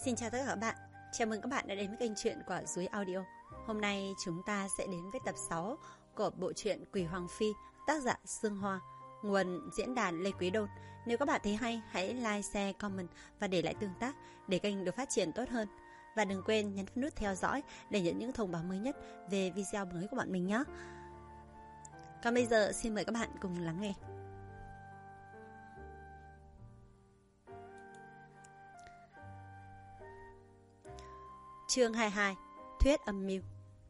Xin chào tất cả các bạn. Chào mừng các bạn đã đến với kênh truyện Quả Dúi Audio. Hôm nay chúng ta sẽ đến với tập 6 của bộ truyện Quỷ Hoàng Phi, tác giả Sương Hoa, nguồn diễn đàn Lê Quý Đôn. Nếu các bạn thấy hay, hãy like, share, comment và để lại tương tác để kênh được phát triển tốt hơn. Và đừng quên nhấn nút theo dõi để nhận những thông báo mới nhất về video mới của bọn mình nhé. Còn bây giờ xin mời các bạn cùng lắng nghe. Chương 22, Thuyết âm mưu.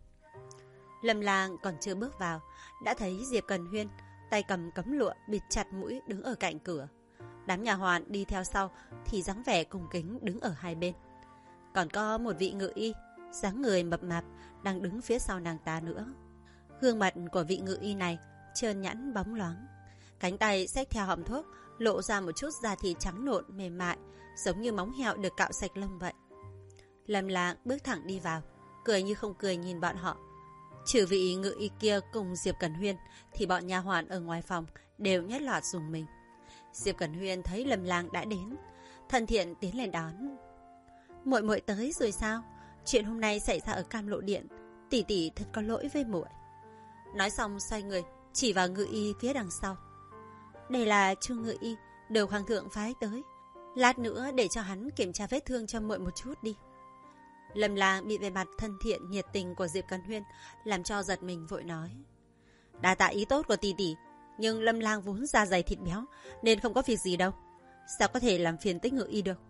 Lâm Lang còn chưa bước vào đã thấy Diệp Cần Huyên tay cầm cấm lụa bịt chặt mũi đứng ở cạnh cửa. Đám nhà hoàn đi theo sau thì dáng vẻ cung kính đứng ở hai bên. Còn có một vị ngự y dáng người mập mạp đang đứng phía sau nàng ta nữa. Gương mặt của vị ngự y này trơn nhẵn bóng loáng, cánh tay xách theo hòm thuốc lộ ra một chút da thịt trắng nộn mềm mại, giống như móng heo được cạo sạch lông vậy. Lâm Lang bước thẳng đi vào, cười như không cười nhìn bọn họ. Trừ vị ngự y kia cùng Diệp Cẩn Huyên thì bọn nha hoàn ở ngoài phòng đều nhất loạt dùng mình. Diệp Cẩn Huyên thấy Lâm Lang đã đến, thân thiện tiến lên đón. Muội muội tới rồi sao? Chuyện hôm nay xảy ra ở Cam Lộ Điện, tỷ tỷ thật có lỗi với muội. Nói xong xoay người chỉ vào ngự y phía đằng sau. Đây là Chu ngự y, được hoàng thượng phái tới. Lát nữa để cho hắn kiểm tra vết thương cho muội một chút đi. Lâm Lang bị vẻ mặt thân thiện nhiệt tình của Diệp Cẩn Huyên làm cho giật mình, vội nói: đa tạ ý tốt của tỷ tỷ, nhưng Lâm Lang vốn da dày thịt béo nên không có việc gì đâu, sao có thể làm phiền Tích ngự y được.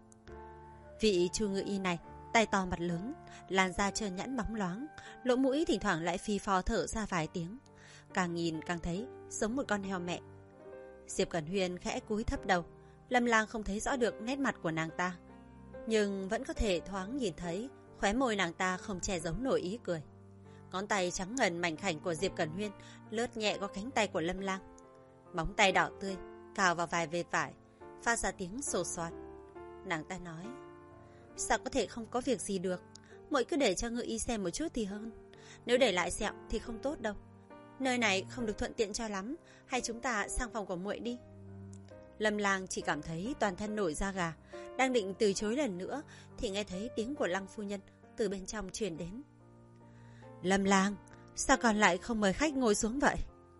Vị Chu ngự y này tay to mặt lớn, làn da trơn nhẵn bóng loáng, lỗ mũi thỉnh thoảng lại phì phò thở ra vài tiếng, càng nhìn càng thấy giống một con heo mẹ. Diệp Cẩn Huyên khẽ cúi thấp đầu. Lâm Lang không thấy rõ được nét mặt của nàng ta, nhưng vẫn có thể thoáng nhìn thấy khóe môi nàng ta không che giấu nổi ý cười. Ngón tay trắng ngần mảnh khảnh của Diệp Cẩn Huyên lướt nhẹ qua cánh tay của Lâm Lang. Móng tay đỏ tươi cào vào vài vệt vải, phát ra tiếng xồ xoạt. Nàng ta nói: sao có thể không có việc gì được, muội cứ để cho ngự y xem một chút thì hơn. Nếu để lại sẹo thì không tốt đâu. Nơi này không được thuận tiện cho lắm, hay chúng ta sang phòng của muội đi. Lâm Lang chỉ cảm thấy toàn thân nổi da gà, đang định từ chối lần nữa thì nghe thấy tiếng của Lăng phu nhân từ bên trong truyền đến. Lâm Lang, sao còn lại không mời khách ngồi xuống vậy?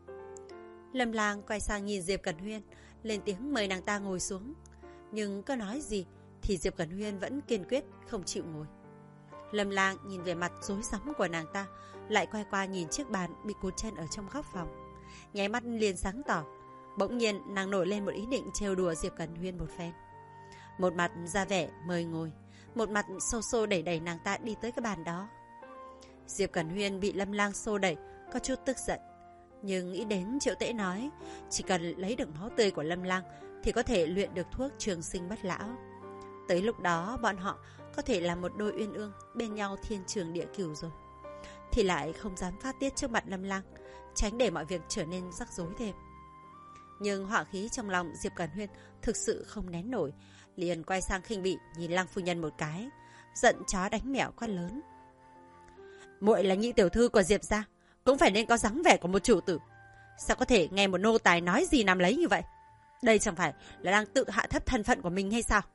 Lâm Lang quay sang nhìn Diệp Cẩn Huyên, lên tiếng mời nàng ta ngồi xuống. Nhưng có nói gì thì Diệp Cẩn Huyên vẫn kiên quyết không chịu ngồi. Lâm Lang nhìn về mặt rối rắm của nàng ta, lại quay qua nhìn chiếc bàn bị cụt chân ở trong góc phòng, nháy mắt liền sáng tỏ. Bỗng nhiên nàng nổi lên một ý định trêu đùa Diệp Cẩn Huyên một phen. Một mặt ra vẻ mời ngồi, một mặt xô xô đẩy đẩy nàng ta đi tới cái bàn đó. Diệp Cẩn Huyên bị Lâm Lang xô đẩy có chút tức giận, nhưng nghĩ đến Triệu Tễ nói chỉ cần lấy được máu tươi của Lâm Lang thì có thể luyện được thuốc trường sinh bất lão. Tới lúc đó bọn họ có thể là một đôi uyên ương bên nhau thiên trường địa cửu rồi, thì lại không dám phát tiết trước mặt Lâm Lang, tránh để mọi việc trở nên rắc rối thêm. Nhưng hỏa khí trong lòng Diệp Cẩn Huyên thực sự không nén nổi, liền quay sang khinh bỉ nhìn Lăng phu nhân một cái, giận chó đánh mèo quát lớn: muội là nhị tiểu thư của Diệp gia, cũng phải nên có dáng vẻ của một chủ tử, sao có thể nghe một nô tài nói gì nằm lấy như vậy? Đây chẳng phải là đang tự hạ thấp thân phận của mình hay sao?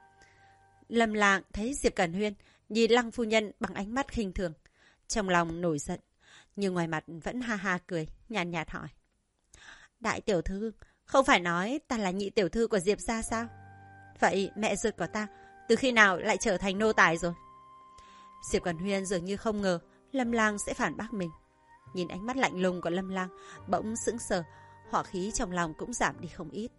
Lâm Lang thấy Diệp Cẩn Huyên nhìn Lăng phu nhân bằng ánh mắt khinh thường, trong lòng nổi giận, nhưng ngoài mặt vẫn ha ha cười, nhàn nhạt hỏi: đại tiểu thư, không phải nói ta là nhị tiểu thư của Diệp gia sao? Vậy mẹ ruột của ta từ khi nào lại trở thành nô tài rồi? Diệp Cẩn Huyên dường như không ngờ Lâm Lang sẽ phản bác mình. Nhìn ánh mắt lạnh lùng của Lâm Lang, bỗng sững sờ, hỏa khí trong lòng cũng giảm đi không ít.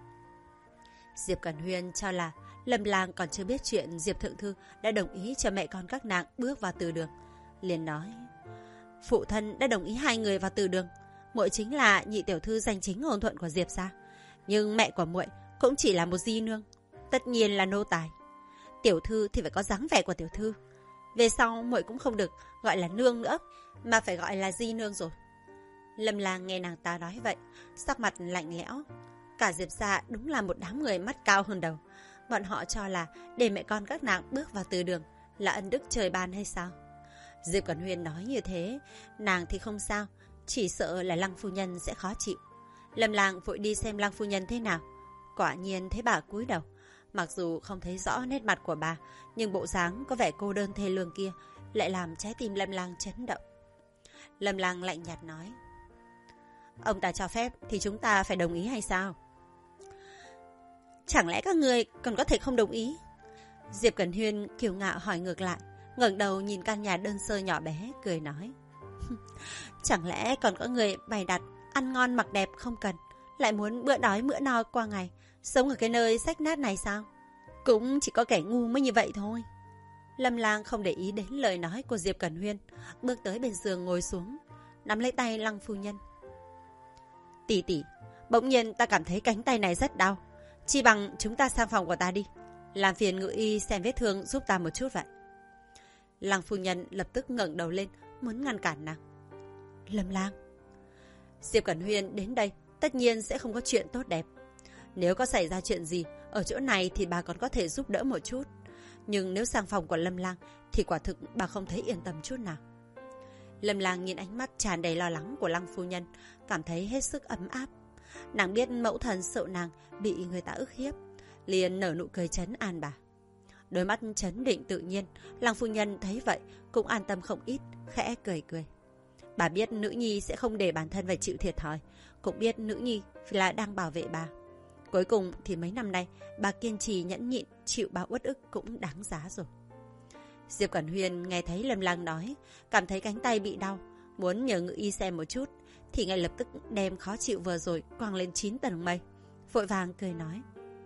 Diệp Cẩn Huyên cho là Lâm Lang còn chưa biết chuyện Diệp thượng thư đã đồng ý cho mẹ con các nàng bước vào từ đường, liền nói: phụ thân đã đồng ý hai người vào từ đường, muội chính là nhị tiểu thư danh chính ngôn thuận của Diệp gia, nhưng mẹ của muội cũng chỉ là một di nương, tất nhiên là nô tài. Tiểu thư thì phải có dáng vẻ của tiểu thư, về sau muội cũng không được gọi là nương nữa, mà phải gọi là di nương rồi. Lâm Lang nghe nàng ta nói vậy, sắc mặt lạnh lẽo. Cả Diệp gia đúng là một đám người mắt cao hơn đầu. Bọn họ cho là để mẹ con các nàng bước vào từ đường là ân đức trời ban hay sao? Diệp Cẩn Huyên nói như thế, nàng thì không sao, chỉ sợ là Lăng phu nhân sẽ khó chịu. Lâm Lang vội đi xem Lăng phu nhân thế nào, quả nhiên thấy bà cúi đầu, Mặc dù không thấy rõ nét mặt của bà, nhưng bộ dáng có vẻ cô đơn thê lương kia lại làm trái tim Lâm Lang chấn động. Lâm Lang lạnh nhạt nói: ông ta cho phép thì chúng ta phải đồng ý hay sao? Chẳng lẽ các người còn có thể không đồng ý? Diệp Cẩn Huyên kiêu ngạo hỏi ngược lại, ngẩng đầu nhìn căn nhà đơn sơ nhỏ bé, cười nói: chẳng lẽ còn có người bày đặt ăn ngon mặc đẹp không cần, lại muốn bữa đói bữa no qua ngày, sống ở cái nơi rách nát này sao? Cũng chỉ có kẻ ngu mới như vậy thôi. Lâm Lang không để ý đến lời nói của Diệp Cẩn Huyên, bước tới bên giường ngồi xuống, nắm lấy tay Lăng phu nhân. Tỷ tỷ, bỗng nhiên ta cảm thấy cánh tay này rất đau, chi bằng chúng ta sang phòng của ta đi, làm phiền ngự y xem vết thương giúp ta một chút vậy. Lăng phu nhân lập tức ngẩng đầu lên, muốn ngăn cản nàng. Lâm Lang, Diệp Cẩn Huyên đến đây tất nhiên sẽ không có chuyện tốt đẹp. Nếu có xảy ra chuyện gì ở chỗ này thì bà còn có thể giúp đỡ một chút, nhưng nếu sang phòng của Lâm Lang thì quả thực bà không thấy yên tâm chút nào. Lâm Lang nhìn ánh mắt tràn đầy lo lắng của Lăng phu nhân, cảm thấy hết sức ấm áp. Nàng biết mẫu thân sợ nàng bị người ta ức hiếp, liền nở nụ cười trấn an bà. Đôi mắt trấn định tự nhiên, Lăng phu nhân thấy vậy cũng an tâm không ít, khẽ cười cười. Bà biết nữ nhi sẽ không để bản thân phải chịu thiệt thòi, cũng biết nữ nhi là đang bảo vệ bà. Cuối cùng thì mấy năm nay bà kiên trì nhẫn nhịn, chịu bao uất ức cũng đáng giá rồi. Diệp Cẩn Huyên nghe thấy Lâm Lang nói, cảm thấy cánh tay bị đau, muốn nhờ ngự y xem một chút, thì ngay lập tức đem khó chịu vừa rồi quăng lên 9 tầng mây, vội vàng cười nói: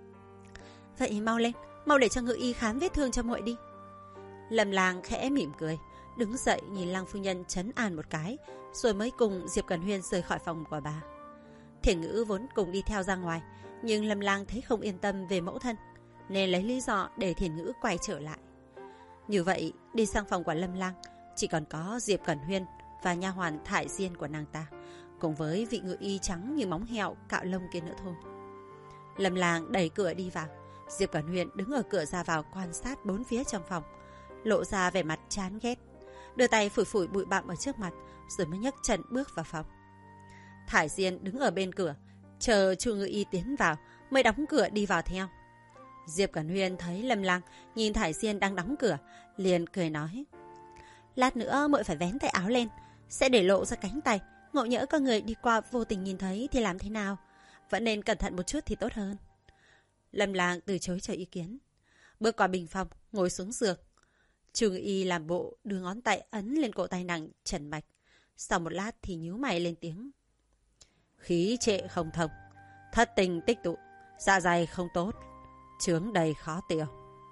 vậy mau lên, mau để cho ngự y khám vết thương cho muội đi. Lâm Lang khẽ mỉm cười, đứng dậy nhìn Lăng phu nhân trấn an một cái, rồi mới cùng Diệp Cẩn Huyên rời khỏi phòng của bà. Thiển Ngữ vốn cùng đi theo ra ngoài, nhưng Lâm Lang thấy không yên tâm về mẫu thân, nên lấy lý do để Thiển Ngữ quay trở lại. Như vậy, đi sang phòng của Lâm Lang chỉ còn có Diệp Cẩn Huyên và nha hoàn Thải Diên của nàng ta, cùng với vị ngự y trắng như móng heo cạo lông kia nữa thôi. Lâm Lang đẩy cửa đi vào, Diệp Cẩn Huyên đứng ở cửa ra vào quan sát bốn phía trong phòng, lộ ra vẻ mặt chán ghét, đưa tay phủi phủi bụi bặm ở trước mặt, rồi mới nhấc chân bước vào phòng. Thải Diên đứng ở bên cửa, chờ Chu ngự y tiến vào, mới đóng cửa đi vào theo. Diệp Cẩn Huyên thấy Lâm Lang nhìn Thải Diên đang đóng cửa, liền cười nói: lát nữa muội phải vén tay áo lên, sẽ để lộ ra cánh tay, ngộ nhỡ có người đi qua vô tình nhìn thấy thì làm thế nào? Vẫn nên cẩn thận một chút thì tốt hơn. Lâm Lang từ chối cho ý kiến, bước qua bình phòng, ngồi xuống giường. Chu ngự y làm bộ đưa ngón tay ấn lên cổ tay nàng trần mạch, sau một lát thì nhíu mày lên tiếng: khí trệ không thông, thất tình tích tụ, dạ dày không tốt, chướng đầy khó tiêu.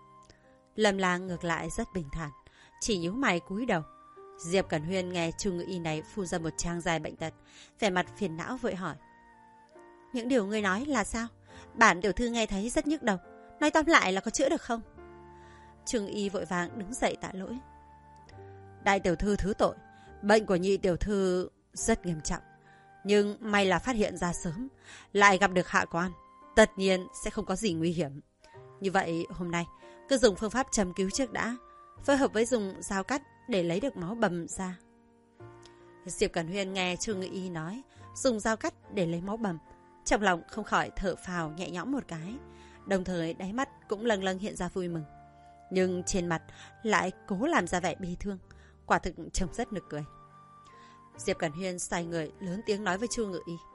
Lâm Lang ngược lại rất bình thản, chỉ nhíu mày cúi đầu. Diệp Cẩn Huyên nghe Chu ngự y này phun ra một trang dài bệnh tật, vẻ mặt phiền não vội hỏi: những điều ngươi nói là sao? Bản tiểu thư nghe thấy rất nhức đầu, nói tóm lại là có chữa được không? Chu ngự y vội vàng đứng dậy tạ lỗi: đại tiểu thư thứ tội, bệnh của nhị tiểu thư rất nghiêm trọng, nhưng may là phát hiện ra sớm, lại gặp được hạ quan, tất nhiên sẽ không có gì nguy hiểm. Như vậy hôm nay cứ dùng phương pháp châm cứu trước đã, phối hợp với dùng dao cắt để lấy được máu bầm ra. Diệp Cẩn Huyên nghe Chu ngự y nói dùng dao cắt để lấy máu bầm, trong lòng không khỏi thở phào nhẹ nhõm một cái, đồng thời đáy mắt cũng lâng lâng hiện ra vui mừng, nhưng trên mặt lại cố làm ra vẻ bi thương, quả thực trông rất nực cười. Diệp Cẩn Huyên xoay người lớn tiếng nói với Chu ngự y: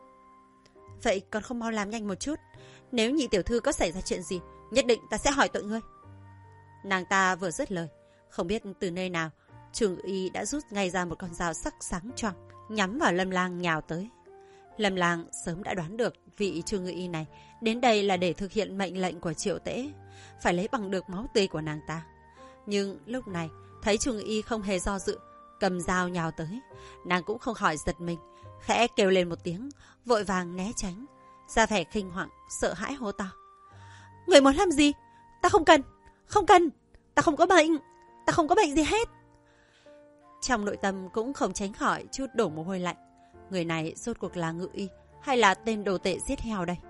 vậy còn không mau làm nhanh một chút, nếu nhị tiểu thư có xảy ra chuyện gì, nhất định ta sẽ hỏi tội ngươi. Nàng ta vừa dứt lời, không biết từ nơi nào Chu ngự y đã rút ngay ra một con dao sắc sáng choang, nhắm vào Lâm Lang nhào tới. Lâm Lang sớm đã đoán được vị Chu ngự y này đến đây là để thực hiện mệnh lệnh của Triệu Tễ, phải lấy bằng được máu tươi của nàng ta. Nhưng lúc này thấy Chu ngự y không hề do dự, cầm dao nhào tới, nàng cũng không khỏi giật mình, khẽ kêu lên một tiếng, vội vàng né tránh, ra vẻ kinh hoàng sợ hãi hô to: người muốn làm gì? Ta không cần, không cần, ta không có bệnh, ta không có bệnh gì hết. Trong nội tâm cũng không tránh khỏi chút đổ mồ hôi lạnh, người này rốt cuộc là ngự y hay là tên đồ tệ giết heo đây?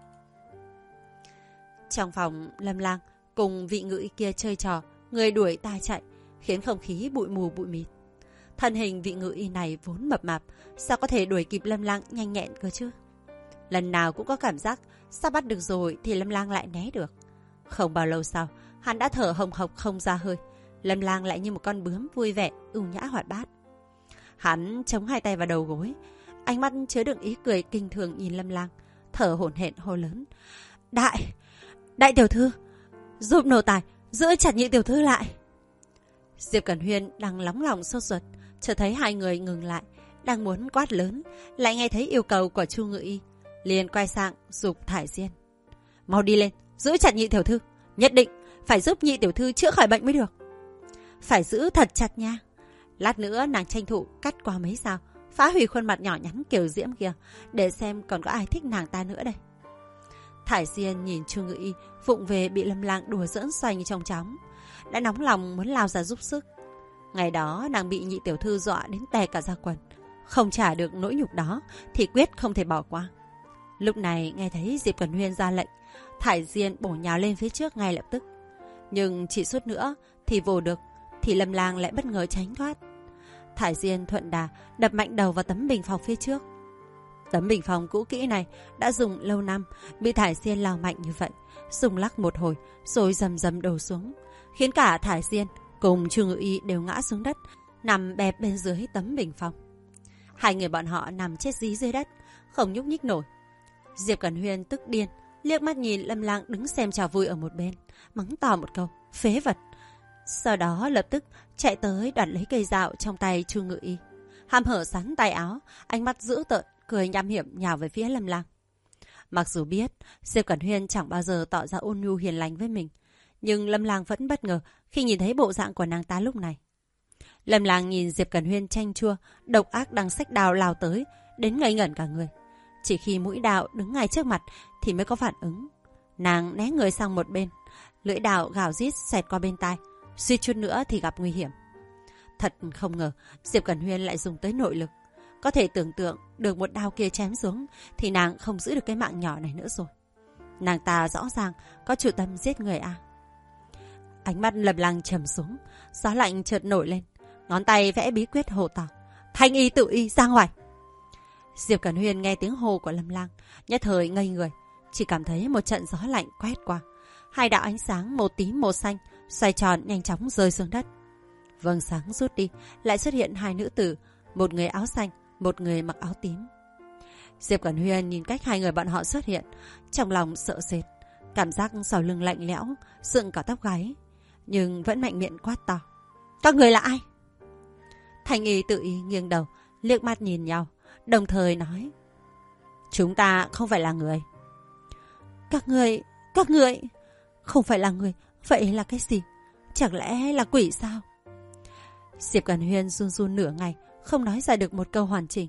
Trong phòng, Lâm Lang cùng vị ngự y kia chơi trò người đuổi ta chạy, khiến không khí bụi mù bụi mịt. Thân hình vị ngự y này vốn mập mạp, sao có thể đuổi kịp Lâm Lang nhanh nhẹn cơ chứ? Lần nào cũng có cảm giác sắp bắt được rồi thì Lâm Lang lại né được. Không bao lâu sau, hắn đã thở hồng hộc không ra hơi. Lâm Lang lại như một con bướm vui vẻ, ưu nhã hoạt bát. Hắn chống hai tay vào đầu gối, ánh mắt chứa đựng ý cười kinh thường nhìn Lâm Lang, thở hổn hển hô lớn: Đại tiểu thư, giúp nô tài giữ chặt nhị tiểu thư lại. Diệp Cẩn Huyên đang nóng lòng sốt ruột, chợt thấy hai người ngừng lại, đang muốn quát lớn, lại nghe thấy yêu cầu của Chu Ngự Y, liền quay sang giục Thải Diên: mau đi lên, giữ chặt nhị tiểu thư, nhất định phải giúp nhị tiểu thư chữa khỏi bệnh mới được. Phải giữ thật chặt nha. Lát nữa nàng tranh thủ cắt qua mấy dao, phá hủy khuôn mặt nhỏ nhắn kiều diễm kia, để xem còn có ai thích nàng ta nữa đây. Thải Diên nhìn Chu Ngự Y vụng về bị Lâm Lang đùa giỡn xoay như trong chóng, đã nóng lòng muốn lao ra giúp sức. Ngày đó nàng bị nhị tiểu thư dọa đến tè cả da quần, không trả được nỗi nhục đó thì quyết không thể bỏ qua. Lúc này nghe thấy Diệp Cẩn Huyên ra lệnh, Thải Diên bổ nhào lên phía trước ngay lập tức. Nhưng chỉ suốt nữa thì vồ được, thì Lâm Lang lại bất ngờ tránh thoát. Thải Diên thuận đà đập mạnh đầu vào tấm bình phong phía trước. Tấm bình phong cũ kỹ này đã dùng lâu năm, bị Thải Diên lao mạnh như vậy, rung lắc một hồi rồi rầm rầm đổ xuống, khiến cả Thải Diên cùng Chu Ngự Y đều ngã xuống đất, nằm bẹp bên dưới tấm bình phong. Hai người bọn họ nằm chết dí dưới đất, không nhúc nhích nổi. Diệp Cẩn Huyên tức điên, liếc mắt nhìn Lâm Lang đứng xem trò vui ở một bên, mắng to một câu phế vật. Sau đó lập tức chạy tới đoạt lấy cây dao trong tay Chu Ngự Y, hăm hở sắn tay áo, ánh mắt dữ tợn, cười nham hiểm nhào về phía Lâm Lang. Mặc dù biết Diệp Cẩn Huyên chẳng bao giờ tỏ ra ôn nhu hiền lành với mình, nhưng Lâm Lang vẫn bất ngờ khi nhìn thấy bộ dạng của nàng ta lúc này. Lâm Lang nhìn Diệp Cẩn Huyên chanh chua, độc ác đang xách đao lao tới, đến ngây ngẩn cả người. Chỉ khi mũi đao đứng ngay trước mặt thì mới có phản ứng. Nàng né người sang một bên, lưỡi đao gào rít xẹt qua bên tai, suýt chút nữa thì gặp nguy hiểm. Thật không ngờ Diệp Cẩn Huyên lại dùng tới nội lực. Có thể tưởng tượng được một đao kia chém xuống thì nàng không giữ được cái mạng nhỏ này nữa rồi. Nàng ta rõ ràng có chủ tâm giết người à. Ánh mắt Lâm Lang trầm xuống, gió lạnh chợt nổi lên, ngón tay vẽ bí quyết hô to: Thanh y tự y ra ngoài. Diệp Cẩn Huyên nghe tiếng hô của Lâm Lang, nhất thời ngây người, chỉ cảm thấy một trận gió lạnh quét qua, hai đạo ánh sáng một tím một xanh xoay tròn nhanh chóng rơi xuống đất. Vầng sáng rút đi, lại xuất hiện hai nữ tử, một người áo xanh, một người mặc áo tím. Diệp Cẩn Huyên nhìn cách hai người bọn họ xuất hiện, trong lòng sợ sệt, cảm giác sau lưng lạnh lẽo, dựng cả tóc gáy, nhưng vẫn mạnh miệng quát to: Các người là ai? Thanh y tự y nghiêng đầu, liếc mắt nhìn nhau, đồng thời nói: Chúng ta không phải là người. Các người không phải là người, vậy là cái gì? Chẳng lẽ là quỷ sao? Diệp Cẩn Huyên run run nửa ngày, không nói ra được một câu hoàn chỉnh.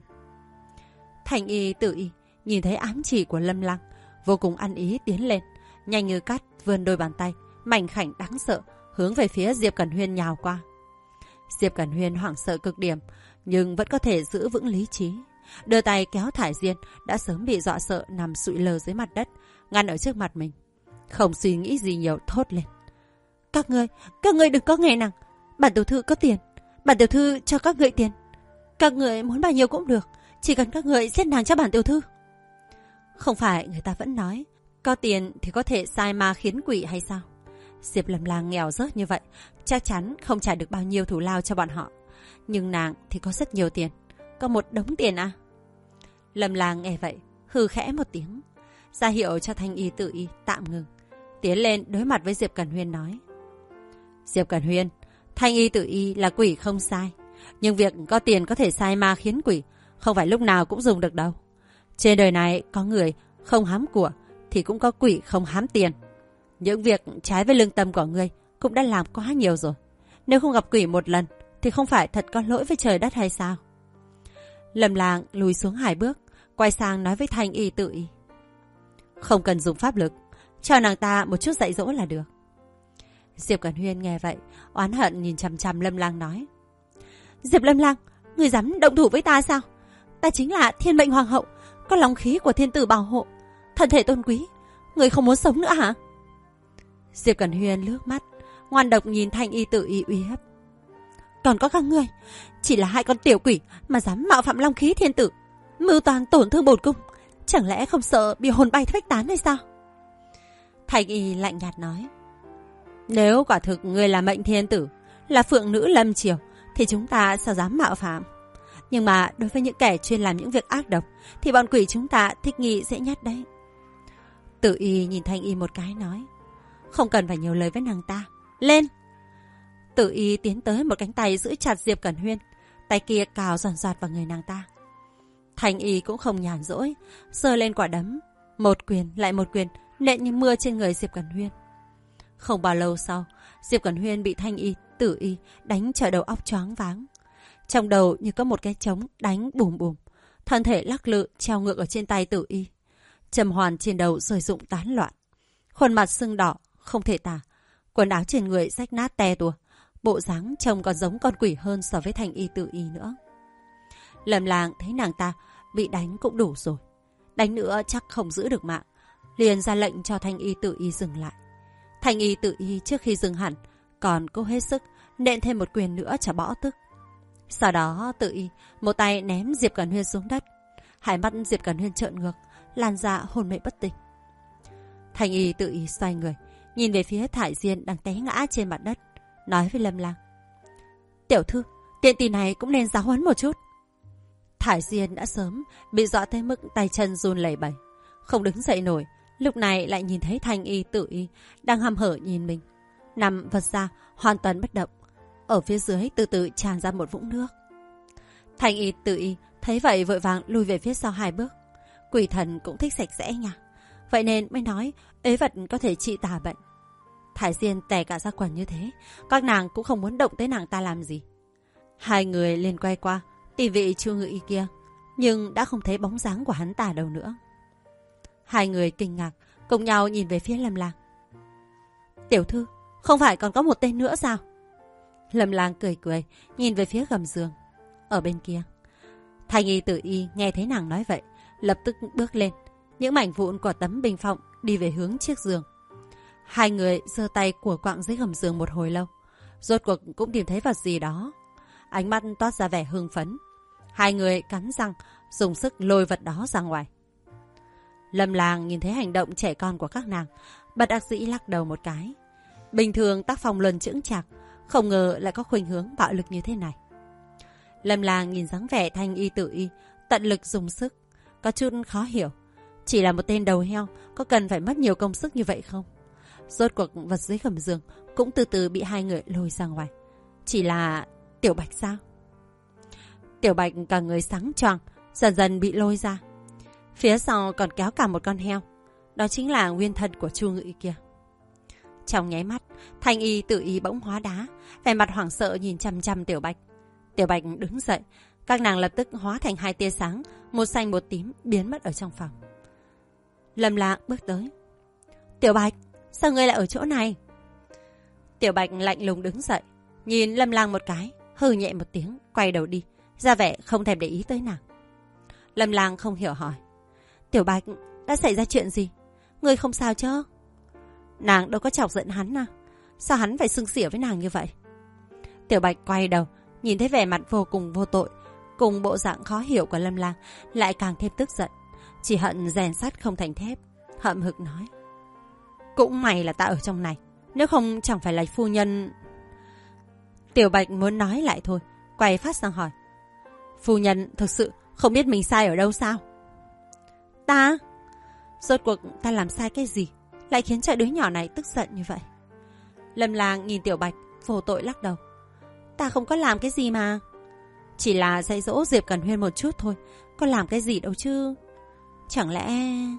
Thanh y tự y nhìn thấy ám chỉ của Lâm Lang, vô cùng ăn ý tiến lên, nhanh như cắt vươn đôi bàn tay mảnh khảnh đáng sợ hướng về phía Diệp Cẩn Huyên nhào qua. Diệp Cẩn Huyên hoảng sợ cực điểm, nhưng vẫn có thể giữ vững lý trí, đưa tay kéo Thải Diên đã sớm bị dọa sợ nằm sụi lờ dưới mặt đất, ngăn ở trước mặt mình. Không suy nghĩ gì nhiều thốt lên: Các ngươi đừng có nghe nàng, bản tiểu thư có tiền, bản tiểu thư cho các ngươi tiền, các ngươi muốn bao nhiêu cũng được, chỉ cần các ngươi giết nàng cho bản tiểu thư. Không phải người ta vẫn nói có tiền thì có thể sai ma khiến quỷ hay sao? Diệp Lâm Lang nghèo rớt như vậy, chắc chắn không trả được bao nhiêu thù lao cho bọn họ, nhưng nàng thì có rất nhiều tiền, có một đống tiền à? Lâm Lang nghe vậy hừ khẽ một tiếng, ra hiệu cho Thanh y tự y tạm ngừng, tiến lên đối mặt với Diệp Cẩn Huyên nói: Diệp Cẩn Huyên, Thanh y tự y là quỷ không sai, nhưng việc có tiền có thể sai ma khiến quỷ không phải lúc nào cũng dùng được đâu. Trên đời này có người không hám của thì cũng có quỷ không hám tiền. Những việc trái với lương tâm của ngươi cũng đã làm quá nhiều rồi. Nếu không gặp quỷ một lần thì không phải thật có lỗi với trời đất hay sao? Lâm Lang lùi xuống 2 bước, quay sang nói với Thanh y tự y: Không cần dùng pháp lực, cho nàng ta một chút dạy dỗ là được. Diệp Cẩn Huyên nghe vậy, oán hận nhìn chằm chằm Lâm Lang nói: Diệp Lâm Lang, ngươi dám động thủ với ta sao? Ta chính là Thiên Mệnh Hoàng hậu, có long khí của thiên tử bảo hộ, thân thể tôn quý, ngươi không muốn sống nữa hả? Diệp Cẩn Huyên lướt mắt, ngoan độc nhìn Thanh y tự y uy hiếp: Còn có các ngươi, chỉ là 2 con tiểu quỷ mà dám mạo phạm long khí thiên tử, mưu toàn tổn thương bổn cung, chẳng lẽ không sợ bị hồn bay phách tán hay sao? Thành y lạnh nhạt nói. Nếu quả thực người là mệnh thiên tử, là phượng nữ lâm triều, thì chúng ta sao dám mạo phạm. Nhưng mà đối với những kẻ chuyên làm những việc ác độc, thì bọn quỷ chúng ta thích nghi dễ nhất đấy. Tử y nhìn Thanh y một cái nói. Không cần phải nhiều lời với nàng ta. Lên! Tử y tiến tới một cánh tay giữ chặt Diệp Cẩn Huyên. Tay kia cào giòn giọt vào người nàng ta. Thanh y cũng không nhàn rỗi, giơ lên quả đấm. Một quyền lại một quyền, nện như mưa trên người Diệp Cẩn Huyên. Không bao lâu sau, Diệp Cẩn Huyên bị Thanh y, Tử y đánh cho đầu óc choáng váng. Trong đầu như có một cái trống đánh bùm bùm. Thân thể lắc lư treo ngược ở trên tay Tử y. Trầm hoàn trên đầu rơi rụng tán loạn. Khuôn mặt sưng đỏ, không thể tả. Quần áo trên người rách nát te tua. Bộ dáng trông còn giống con quỷ hơn so với Thanh y, Tử y nữa. Lâm Lang thấy nàng ta bị đánh cũng đủ rồi. Đánh nữa chắc không giữ được mạng. Liền ra lệnh cho Thanh y, Tử y dừng lại. Thanh y, Tử y trước khi dừng hẳn còn cố hết sức nện thêm một quyền nữa cho bỏ tức. Sau đó Tử y một tay ném Diệp Cẩn Huyên xuống đất. Hai mắt Diệp Cẩn Huyên trợn ngược, lan ra hôn mê bất tỉnh. Thanh y, Tử y xoay người, nhìn về phía Thải Diên đang té ngã trên mặt đất, nói với Lâm Lang. Tiểu thư, tiện tỷ này cũng nên giáo huấn một chút. Thải Diên đã sớm bị dọa tới mức tay chân run lẩy bẩy, không đứng dậy nổi. Lúc này lại nhìn thấy Thanh y, Tử y đang hăm hở nhìn mình, nằm vật ra hoàn toàn bất động. Ở phía dưới từ từ tràn ra một vũng nước. Thanh y, Tử y thấy vậy vội vàng lùi về phía sau 2 bước. Quỷ thần cũng thích sạch sẽ nha, vậy nên mới nói ế vật có thể trị tà bệnh. Thải Diên tè cả ra quần như thế, các nàng cũng không muốn động tới nàng ta làm gì. Hai người liền quay qua tìm vị Chu Ngự Y kia, nhưng đã không thấy bóng dáng của hắn ta đâu nữa. Hai người kinh ngạc cùng nhau nhìn về phía Lâm Lang. Tiểu thư, không phải còn có một tên nữa sao? Lâm Lang cười cười nhìn về phía gầm giường. Ở bên kia, Thanh y, Tử y nghe thấy nàng nói vậy, lập tức bước lên. Những mảnh vụn của tấm bình phong đi về hướng chiếc giường. Hai người giơ tay của quạng dưới gầm giường một hồi lâu, rốt cuộc cũng tìm thấy vật gì đó. Ánh mắt toát ra vẻ hưng phấn. Hai người cắn răng dùng sức lôi vật đó ra ngoài. Lâm Lang nhìn thấy hành động trẻ con của các nàng, bất đắc dĩ lắc đầu một cái. Bình thường tác phong luân chững chạc, không ngờ lại có khuynh hướng bạo lực như thế này. Lâm Lang nhìn dáng vẻ Thanh y, Tử y tận lực dùng sức, có chút khó hiểu. Chỉ là một tên đầu heo, có cần phải mất nhiều công sức như vậy không? Rốt cuộc vật dưới gầm giường cũng từ từ bị hai người lôi ra ngoài. Chỉ là Tiểu Bạch sao? Tiểu Bạch cả người sáng choang, dần dần bị lôi ra. Phía sau còn kéo cả một con heo. Đó chính là nguyên thân của Chu Ngự Y kia. Trong nháy mắt, Thanh y, Tử y bỗng hóa đá, vẻ mặt hoảng sợ nhìn chằm chằm Tiểu Bạch. Tiểu Bạch đứng dậy, các nàng lập tức hóa thành 2 tia sáng, một xanh một tím biến mất ở trong phòng. Lâm Lang bước tới. Tiểu Bạch, sao ngươi lại ở chỗ này? Tiểu Bạch lạnh lùng đứng dậy, nhìn Lâm Lang một cái, hừ nhẹ một tiếng, quay đầu đi, ra vẻ không thèm để ý tới nàng. Lâm Lang không hiểu hỏi. Tiểu Bạch, đã xảy ra chuyện gì? Ngươi không sao chứ? Nàng đâu có chọc giận hắn à? Sao hắn phải xưng xỉa với nàng như vậy? Tiểu Bạch quay đầu, nhìn thấy vẻ mặt vô cùng vô tội, cùng bộ dạng khó hiểu của Lâm Lang, lại càng thêm tức giận. Chỉ hận rèn sắt không thành thép, hậm hực nói. Cũng may là ta ở trong này, nếu không chẳng phải là phu nhân... Tiểu Bạch muốn nói lại thôi, quay phát sang hỏi. Phu nhân thực sự không biết mình sai ở đâu sao? Ta? Rốt cuộc ta làm sai cái gì lại khiến cho đứa nhỏ này tức giận như vậy? Lâm Lang nhìn Tiểu Bạch vô tội lắc đầu. Ta không có làm cái gì mà. Chỉ là dạy dỗ Diệp Cẩn Huyên một chút thôi, có làm cái gì đâu chứ. Chẳng lẽ...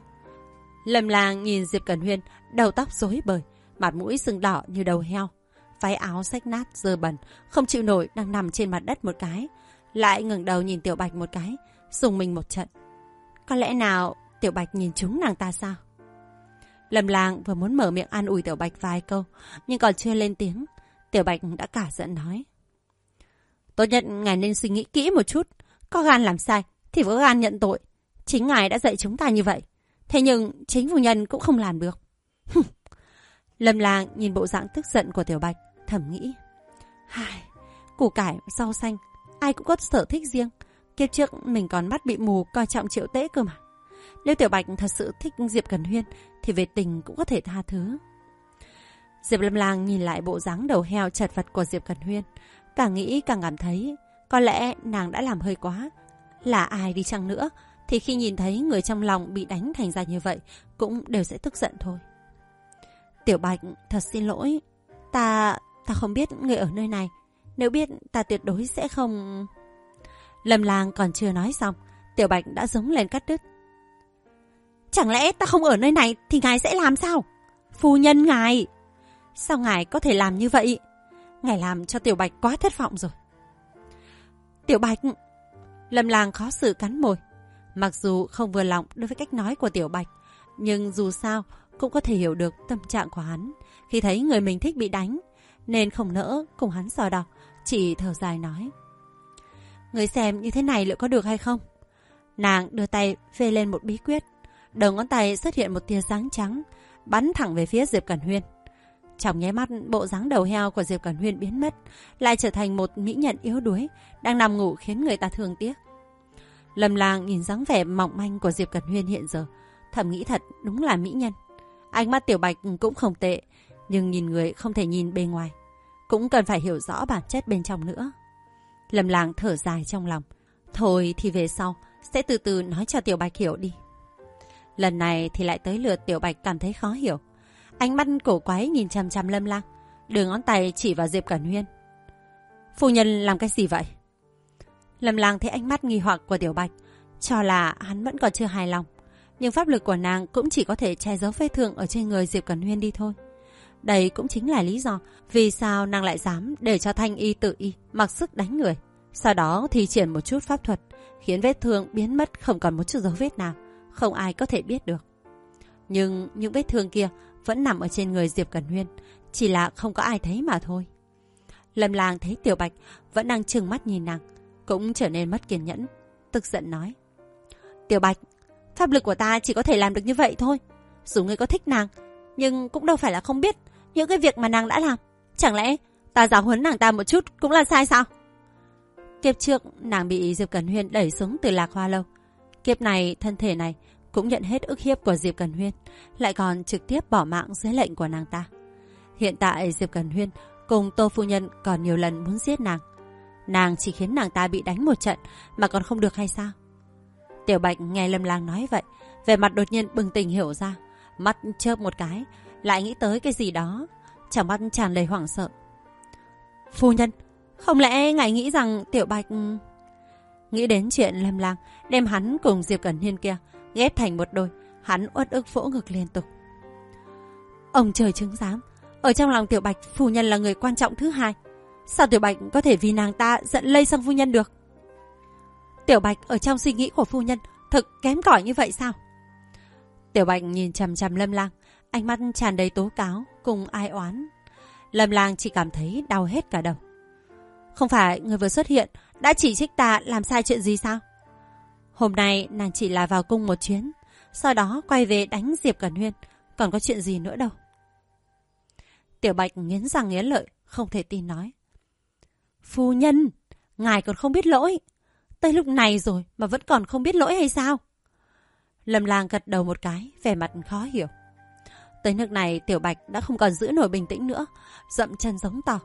Lâm Lang nhìn Diệp Cẩn Huyên, đầu tóc rối bời, mặt mũi sưng đỏ như đầu heo, váy áo rách nát dơ bẩn, không chịu nổi đang nằm trên mặt đất một cái, lại ngẩng đầu nhìn Tiểu Bạch một cái, rùng mình một trận. Có lẽ nào Tiểu Bạch nhìn trúng nàng ta sao? Lâm Lang vừa muốn mở miệng an ủi Tiểu Bạch vài câu, nhưng còn chưa lên tiếng, Tiểu Bạch đã cả giận nói. Tốt nhất ngài nên suy nghĩ kỹ một chút, có gan làm sai thì có gan nhận tội. Chính ngài đã dạy chúng ta như vậy, thế nhưng chính phu nhân cũng không làm được. Lâm Lang nhìn bộ dạng tức giận của Tiểu Bạch, thầm nghĩ. Củ cải, rau xanh, ai cũng có sở thích riêng. Kiếp trước mình còn mắt bị mù coi trọng Triệu Tế cơ mà. Nếu Tiểu Bạch thật sự thích Diệp Cần Huyên thì về tình cũng có thể tha thứ. Diệp Lâm Lang nhìn lại bộ dáng đầu heo chật vật của Diệp Cần Huyên, càng nghĩ càng cảm thấy có lẽ nàng đã làm hơi quá. Là ai đi chăng nữa thì khi nhìn thấy người trong lòng bị đánh thành ra như vậy cũng đều sẽ tức giận thôi. Tiểu Bạch, thật xin lỗi. Ta không biết người ở nơi này. Nếu biết ta tuyệt đối sẽ không... Lâm Lang còn chưa nói xong, Tiểu Bạch đã giống lên cắt đứt. Chẳng lẽ ta không ở nơi này thì ngài sẽ làm sao? Phu nhân ngài! Sao ngài có thể làm như vậy? Ngài làm cho Tiểu Bạch quá thất vọng rồi. Tiểu Bạch... Lâm Lang khó xử cắn môi. Mặc dù không vừa lòng đối với cách nói của Tiểu Bạch, nhưng dù sao cũng có thể hiểu được tâm trạng của hắn khi thấy người mình thích bị đánh, nên không nỡ cùng hắn so đo, chỉ thở dài nói. Người xem như thế này liệu có được hay không? Nàng đưa tay vê lên một bí quyết, đầu ngón tay xuất hiện một tia sáng trắng, bắn thẳng về phía Diệp Cẩn Huyên. Trong nháy mắt, bộ dáng đầu heo của Diệp Cẩn Huyên biến mất, lại trở thành một mỹ nhân yếu đuối đang nằm ngủ khiến người ta thương tiếc. Lâm Lang nhìn dáng vẻ mỏng manh của Diệp Cẩn Huyên hiện giờ, thầm nghĩ thật đúng là mỹ nhân. Ánh mắt Tiểu Bạch cũng không tệ, nhưng nhìn người không thể nhìn bề ngoài, cũng cần phải hiểu rõ bản chất bên trong nữa. Lâm Lang thở dài trong lòng, thôi thì về sau sẽ từ từ nói cho Tiểu Bạch hiểu đi. Lần này thì lại tới lượt Tiểu Bạch cảm thấy khó hiểu. Ánh mắt cổ quái nhìn chằm chằm Lâm Lang, đưa ngón tay chỉ vào Diệp Cẩn Huyên. Phu nhân làm cái gì vậy? Lâm Lang thấy ánh mắt nghi hoặc của Tiểu Bạch, cho là hắn vẫn còn chưa hài lòng, nhưng pháp lực của nàng cũng chỉ có thể che giấu vết thương ở trên người Diệp Cẩn Huyên đi thôi. Đây cũng chính là lý do vì sao nàng lại dám để cho Thanh Y tự y mặc sức đánh người, sau đó thi triển một chút pháp thuật khiến vết thương biến mất không còn một chút dấu vết nào, không ai có thể biết được. Nhưng những vết thương kia vẫn nằm ở trên người Diệp Cẩn Huyên, chỉ là không có ai thấy mà thôi. Lâm Lang thấy Tiểu Bạch vẫn đang trừng mắt nhìn nàng, cũng trở nên mất kiên nhẫn, tức giận nói. Tiểu Bạch, pháp lực của ta chỉ có thể làm được như vậy thôi. Dù ngươi có thích nàng, nhưng cũng đâu phải là không biết những cái việc mà nàng đã làm. Chẳng lẽ ta giáo huấn nàng ta một chút cũng là sai sao? Kiếp trước nàng bị Diệp Cẩn Huyên đẩy xuống từ Lạc Hoa Lâu. Kiếp này thân thể này cũng nhận hết ức hiếp của Diệp Cẩn Huyên, lại còn trực tiếp bỏ mạng dưới lệnh của nàng ta. Hiện tại Diệp Cẩn Huyên cùng Tô phu nhân còn nhiều lần muốn giết nàng. Nàng chỉ khiến nàng ta bị đánh một trận mà còn không được hay sao? Tiểu Bạch nghe Lâm Lang nói vậy, vẻ mặt đột nhiên bừng tỉnh hiểu ra, mắt chớp một cái, lại nghĩ tới cái gì đó, trong mắt tràn đầy hoảng sợ. Phu nhân, không lẽ ngài nghĩ rằng Tiểu Bạch... Nghĩ đến chuyện Lâm Lang đem hắn cùng Diệp Cẩn Huyên kia ghép thành một đôi, hắn uất ức vỗ ngực liên tục. Ông trời chứng giám, ở trong lòng Tiểu Bạch, phu nhân là người quan trọng thứ hai. Sao Tiểu Bạch có thể vì nàng ta giận lây sang phu nhân được? Tiểu Bạch ở trong suy nghĩ của phu nhân thực kém cỏi như vậy sao? Tiểu Bạch nhìn chằm chằm Lâm Lang, ánh mắt tràn đầy tố cáo cùng ai oán. Lâm Lang chỉ cảm thấy đau hết cả đầu. Không phải người vừa xuất hiện đã chỉ trích ta làm sai chuyện gì sao? Hôm nay nàng chỉ là vào cung một chuyến, sau đó quay về đánh Diệp Cẩn Huyên, còn có chuyện gì nữa đâu. Tiểu Bạch nghiến răng nghiến lợi, không thể tin nói. Phu nhân, ngài còn không biết lỗi. Tới lúc này rồi mà vẫn còn không biết lỗi hay sao? Lâm Lang gật đầu một cái, vẻ mặt khó hiểu. Tới nước này Tiểu Bạch đã không còn giữ nổi bình tĩnh nữa, dậm chân giống to.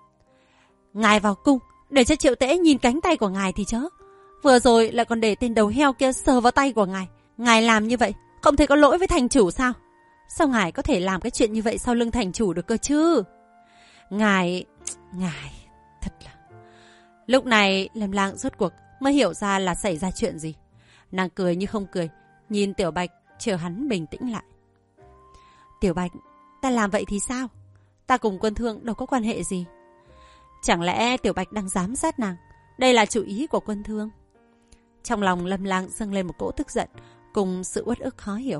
Ngài vào cung để cho Triệu Tễ nhìn cánh tay của ngài thì chớ. Vừa rồi lại còn để tên đầu heo kia sờ vào tay của ngài. Ngài làm như vậy không thể có lỗi với thành chủ sao? Sao ngài có thể làm cái chuyện như vậy sau lưng thành chủ được cơ chứ? Ngài thật là... Lúc này Lâm Lang rốt cuộc mới hiểu ra là xảy ra chuyện gì. Nàng cười như không cười, nhìn Tiểu Bạch chờ hắn bình tĩnh lại. Tiểu Bạch, ta làm vậy thì sao? Ta cùng Quân Thương đâu có quan hệ gì. Chẳng lẽ Tiểu Bạch đang giám sát nàng? Đây là chủ ý của Quân Thương. Trong lòng Lâm Lang dâng lên một cỗ tức giận cùng sự uất ức khó hiểu.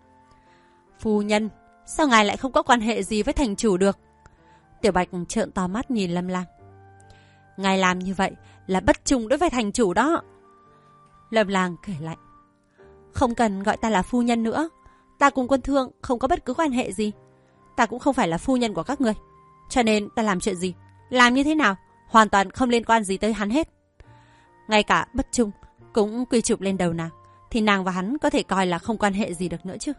Phu nhân, sao ngài lại không có quan hệ gì với thành chủ được? Tiểu Bạch trợn to mắt nhìn Lâm Lang. Ngài làm như vậy là bất trung đối với thành chủ đó. Lâm Lang cười lạnh. Không cần gọi ta là phu nhân nữa. Ta cùng Quân Thương không có bất cứ quan hệ gì. Ta cũng không phải là phu nhân của các người. Cho nên ta làm chuyện gì, làm như thế nào, hoàn toàn không liên quan gì tới hắn hết. Ngay cả bất trung cũng quy chụp lên đầu nàng, thì nàng và hắn có thể coi là không quan hệ gì được nữa chứ.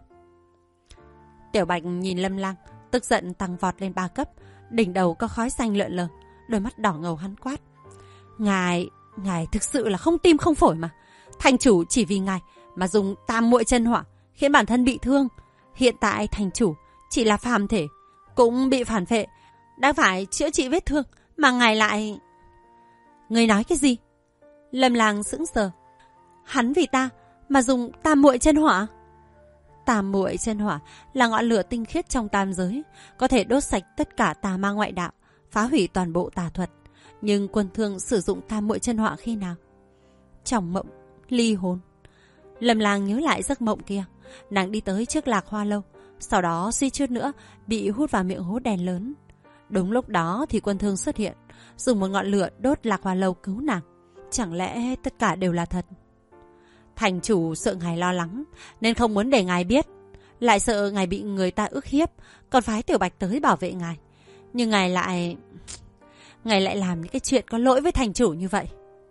Tiểu Bạch nhìn Lâm Lang, tức giận tăng vọt lên 3 cấp, đỉnh đầu có khói xanh lượn lờ, đôi mắt đỏ ngầu hắn quát. Ngài thực sự là không tim không phổi mà. Thành chủ chỉ vì ngài mà dùng tam muội chân hỏa, khiến bản thân bị thương. Hiện tại thành chủ chỉ là phàm thể, cũng bị phản phệ, đang phải chữa trị vết thương, mà ngài lại... Ngươi nói cái gì? Lâm Lang sững sờ. Hắn vì ta mà dùng tam muội chân hỏa? Tam muội chân hỏa là ngọn lửa tinh khiết trong tam giới, có thể đốt sạch tất cả tà ma ngoại đạo, phá hủy toàn bộ tà thuật. Nhưng Quân Thương sử dụng tam muội chân hỏa khi nào? Trong mộng, ly hồn. Lâm Lang nhớ lại giấc mộng kia. Nàng đi tới trước Lạc Hoa lâu, sau đó suy chút nữa bị hút vào miệng hố đèn lớn. Đúng lúc đó thì Quân Thương xuất hiện, dùng một ngọn lửa đốt Lạc Hoa lâu cứu nàng. Chẳng lẽ tất cả đều là thật? Thành chủ sợ ngài lo lắng nên không muốn để ngài biết, lại sợ ngài bị người ta ức hiếp, còn phái Tiểu Bạch tới bảo vệ ngài. Nhưng ngài lại làm những cái chuyện có lỗi với thành chủ như vậy.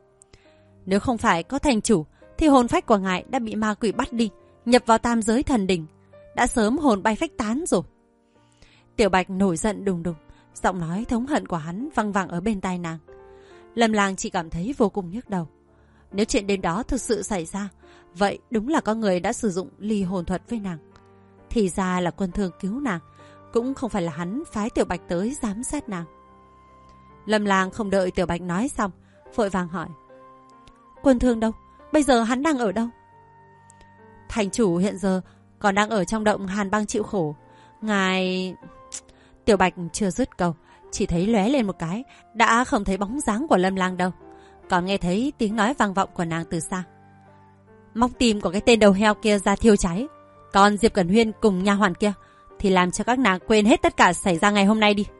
Nếu không phải có thành chủ thì hồn phách của ngài đã bị ma quỷ bắt đi, nhập vào tam giới thần đình, đã sớm hồn bay phách tán rồi. Tiểu Bạch nổi giận đùng đùng, giọng nói thống hận của hắn văng vẳng ở bên tai nàng. Lâm Lang chỉ cảm thấy vô cùng nhức đầu. Nếu chuyện đến đó thực sự xảy ra, vậy đúng là có người đã sử dụng ly hồn thuật với nàng. Thì ra là Quân Thương cứu nàng, cũng không phải là hắn phái Tiểu Bạch tới giám sát nàng. Lâm Lang không đợi Tiểu Bạch nói xong, vội vàng hỏi. Quân Thương đâu? Bây giờ hắn đang ở đâu? Thành chủ hiện giờ còn đang ở trong động hàn băng chịu khổ. Ngài... Tiểu Bạch chưa dứt câu, chỉ thấy lóe lên một cái, đã không thấy bóng dáng của Lâm Lang đâu. Còn nghe thấy tiếng nói vang vọng của nàng từ xa. Móc tim của cái tên đầu heo kia ra thiêu cháy. Còn Diệp Cẩn Huyên cùng nha hoàn kia thì làm cho các nàng quên hết tất cả xảy ra ngày hôm nay đi.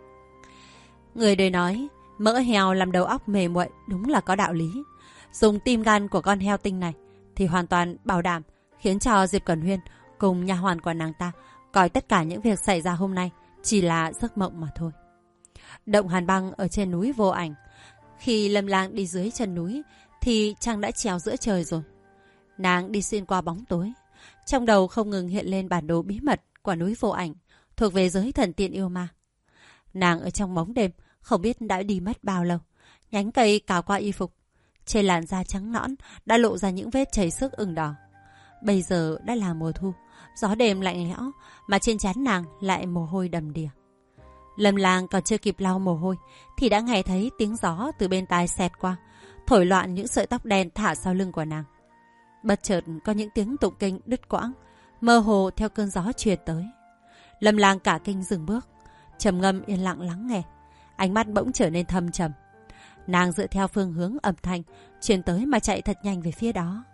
Người đời nói mỡ heo làm đầu óc mềm muội đúng là có đạo lý. Dùng tim gan của con heo tinh này thì hoàn toàn bảo đảm khiến cho Diệp Cẩn Huyên cùng nha hoàn của nàng ta coi tất cả những việc xảy ra hôm nay chỉ là giấc mộng mà thôi. Động hàn băng ở trên núi Vô Ảnh. Khi Lâm Lang đi dưới chân núi thì trăng đã treo giữa trời rồi. Nàng đi xuyên qua bóng tối, trong đầu không ngừng hiện lên bản đồ bí mật của núi Vô Ảnh, thuộc về giới thần tiên yêu ma. Nàng ở trong bóng đêm không biết đã đi mất bao lâu. Nhánh cây cào qua y phục, trên làn da trắng nõn đã lộ ra những vết chảy xước ửng đỏ. Bây giờ đã là mùa thu, gió đêm lạnh lẽo mà trên trán nàng lại mồ hôi đầm đìa. Lâm Lang còn chưa kịp lau mồ hôi thì đã nghe thấy tiếng gió từ bên tai xẹt qua, thổi loạn những sợi tóc đen thả sau lưng của nàng. Bất chợt có những tiếng tụng kinh đứt quãng, mơ hồ theo cơn gió truyền tới. Lâm Lang cả kinh dừng bước, trầm ngâm yên lặng lắng nghe. Ánh mắt bỗng trở nên thâm trầm. Nàng dựa theo phương hướng âm thanh truyền tới mà chạy thật nhanh về phía đó.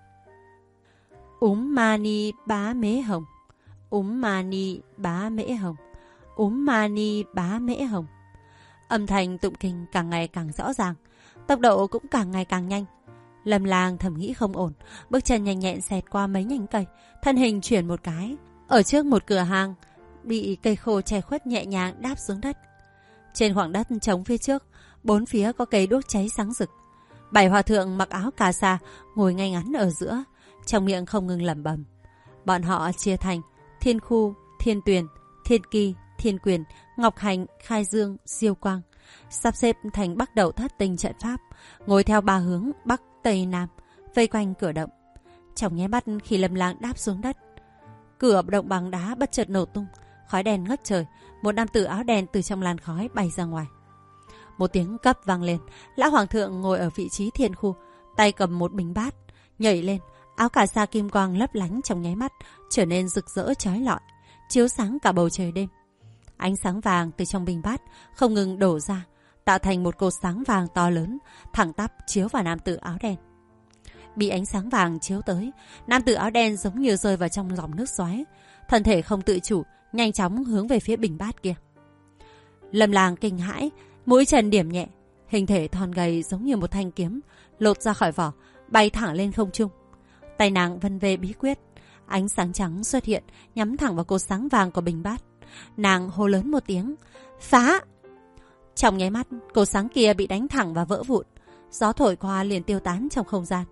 Mani bá mễ hồng, Mani bá mễ hồng, Mani bá mễ hồng. Âm thanh tụng kinh càng ngày càng rõ ràng, tốc độ cũng càng ngày càng nhanh. Lâm Lang thầm nghĩ không ổn, bước chân nhanh nhẹn xẹt qua mấy nhánh cây, thân hình chuyển một cái, ở trước một cửa hàng bị cây khô che khuất nhẹ nhàng đáp xuống đất. Trên khoảng đất trống phía trước, bốn phía có cây đuốc cháy sáng rực. 7 hòa thượng mặc áo cà sa ngồi ngay ngắn ở giữa, trong miệng không ngừng lẩm bẩm. Bọn họ chia thành Thiên Khu, Thiên Tuyền, Thiên Kỳ, Thiên Quyền, Ngọc Hành, Khai Dương, Diêu Quang, sắp xếp thành Bắc Đậu Thất Tinh trận pháp, ngồi theo 3 hướng Bắc, Tây, Nam, vây quanh cửa động. Trong nháy mắt khi Lâm Lang đáp xuống đất, cửa động bằng đá bất chợt nổ tung, khói đen ngất trời, một nam tử áo đen từ trong làn khói bay ra ngoài. Một tiếng cấp vang lên, lão hoàng thượng ngồi ở vị trí Thiên Khu, tay cầm một bình bát, nhảy lên, áo cà sa kim quang lấp lánh trong nháy mắt trở nên rực rỡ chói lọi, chiếu sáng cả bầu trời đêm. Ánh sáng vàng từ trong bình bát không ngừng đổ ra, tạo thành một cột sáng vàng to lớn, thẳng tắp chiếu vào nam tử áo đen. Bị ánh sáng vàng chiếu tới, nam tử áo đen giống như rơi vào trong dòng nước xoáy, thân thể không tự chủ, nhanh chóng hướng về phía bình bát kia. Lâm Lang kinh hãi, mũi chân điểm nhẹ, hình thể thon gầy giống như một thanh kiếm lột ra khỏi vỏ, bay thẳng lên không trung. Tay nàng vân về bí quyết, ánh sáng trắng xuất hiện, nhắm thẳng vào cột sáng vàng của bình bát. Nàng hô lớn một tiếng, phá! Trong nháy mắt, cột sáng kia bị đánh thẳng và vỡ vụn, gió thổi qua liền tiêu tán trong không gian.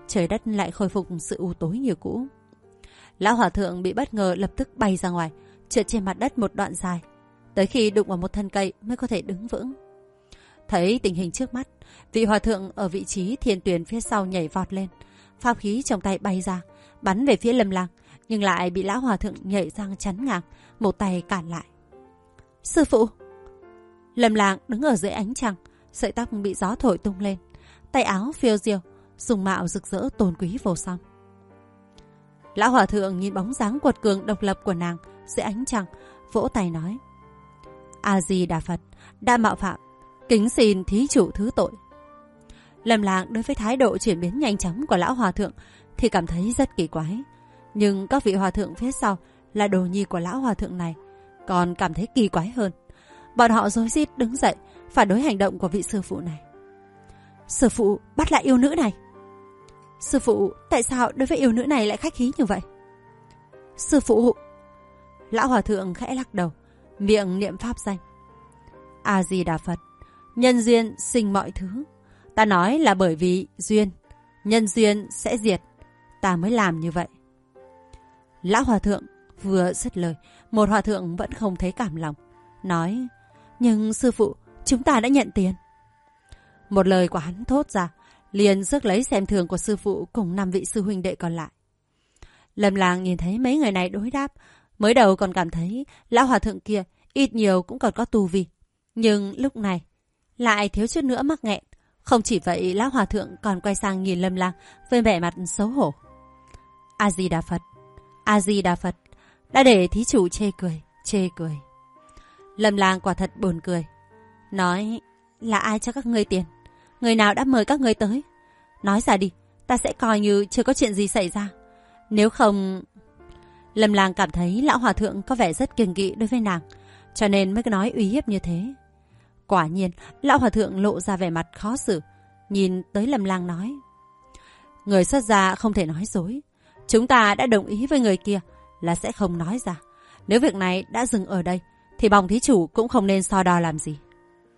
trời đất lại khôi phục sự u tối như cũ. Lão hòa thượng bị bất ngờ lập tức bay ra ngoài, trượt trên mặt đất một đoạn dài, tới khi đụng vào một thân cây mới có thể đứng vững. Thấy tình hình trước mắt, vị hòa thượng ở vị trí thiên tuyền phía sau nhảy vọt lên, pháp khí trong tay bay ra, bắn về phía Lâm Lang, nhưng lại bị lão hòa thượng nhảy răng chắn ngang, một tay cản lại. Sư phụ! Lâm Lang đứng ở dưới ánh trăng, sợi tóc bị gió thổi tung lên, tay áo phiêu diêu, dùng mạo rực rỡ tôn quý vô song. Lão hòa thượng nhìn bóng dáng quật cường độc lập của nàng dưới ánh trăng, vỗ tay nói: A Di Đà Phật, đã mạo phạm, kính xin thí chủ thứ tội. Lâm Lang đối với thái độ chuyển biến nhanh chóng của lão hòa thượng thì cảm thấy rất kỳ quái, nhưng các vị hòa thượng phía sau là đồ nhi của lão hòa thượng này còn cảm thấy kỳ quái hơn. Bọn họ rối rít đứng dậy phản đối hành động của vị sư phụ này. Sư phụ bắt lại yêu nữ này. Sư phụ, tại sao đối với yêu nữ này lại khách khí như vậy? Sư phụ! Lão hòa thượng khẽ lắc đầu, miệng niệm pháp danh. A Di Đà Phật, nhân duyên sinh mọi thứ. Ta nói là bởi vì duyên, nhân duyên sẽ diệt, ta mới làm như vậy. Lão hòa thượng vừa dứt lời, một hòa thượng vẫn không thấy cảm lòng, nói: Nhưng sư phụ, chúng ta đã nhận tiền. Một lời của hắn thốt ra, liền rước lấy xem thường của sư phụ cùng 5 vị sư huynh đệ còn lại. Lâm Lang nhìn thấy mấy người này đối đáp, mới đầu còn cảm thấy lão hòa thượng kia ít nhiều cũng còn có tu vi, nhưng lúc này lại thiếu chút nữa mắc nghẹn. Không chỉ vậy, lão hòa thượng còn quay sang nhìn Lâm Lang với vẻ mặt xấu hổ. A Di Đà Phật, A Di Đà Phật, đã để thí chủ chê cười. Lâm Lang quả thật buồn cười, nói: Là ai cho các ngươi tiền? Người nào đã mời các ngươi tới? Nói ra đi, ta sẽ coi như chưa có chuyện gì xảy ra. Nếu không... Lâm Lang cảm thấy lão hòa thượng có vẻ rất kiêng kỵ đối với nàng, cho nên mới nói uy hiếp như thế. Quả nhiên, lão hòa thượng lộ ra vẻ mặt khó xử, nhìn tới Lâm Lang nói: Người xuất gia không thể nói dối. Chúng ta đã đồng ý với người kia là sẽ không nói ra. Nếu việc này đã dừng ở đây, thì bòng thí chủ cũng không nên so đo làm gì.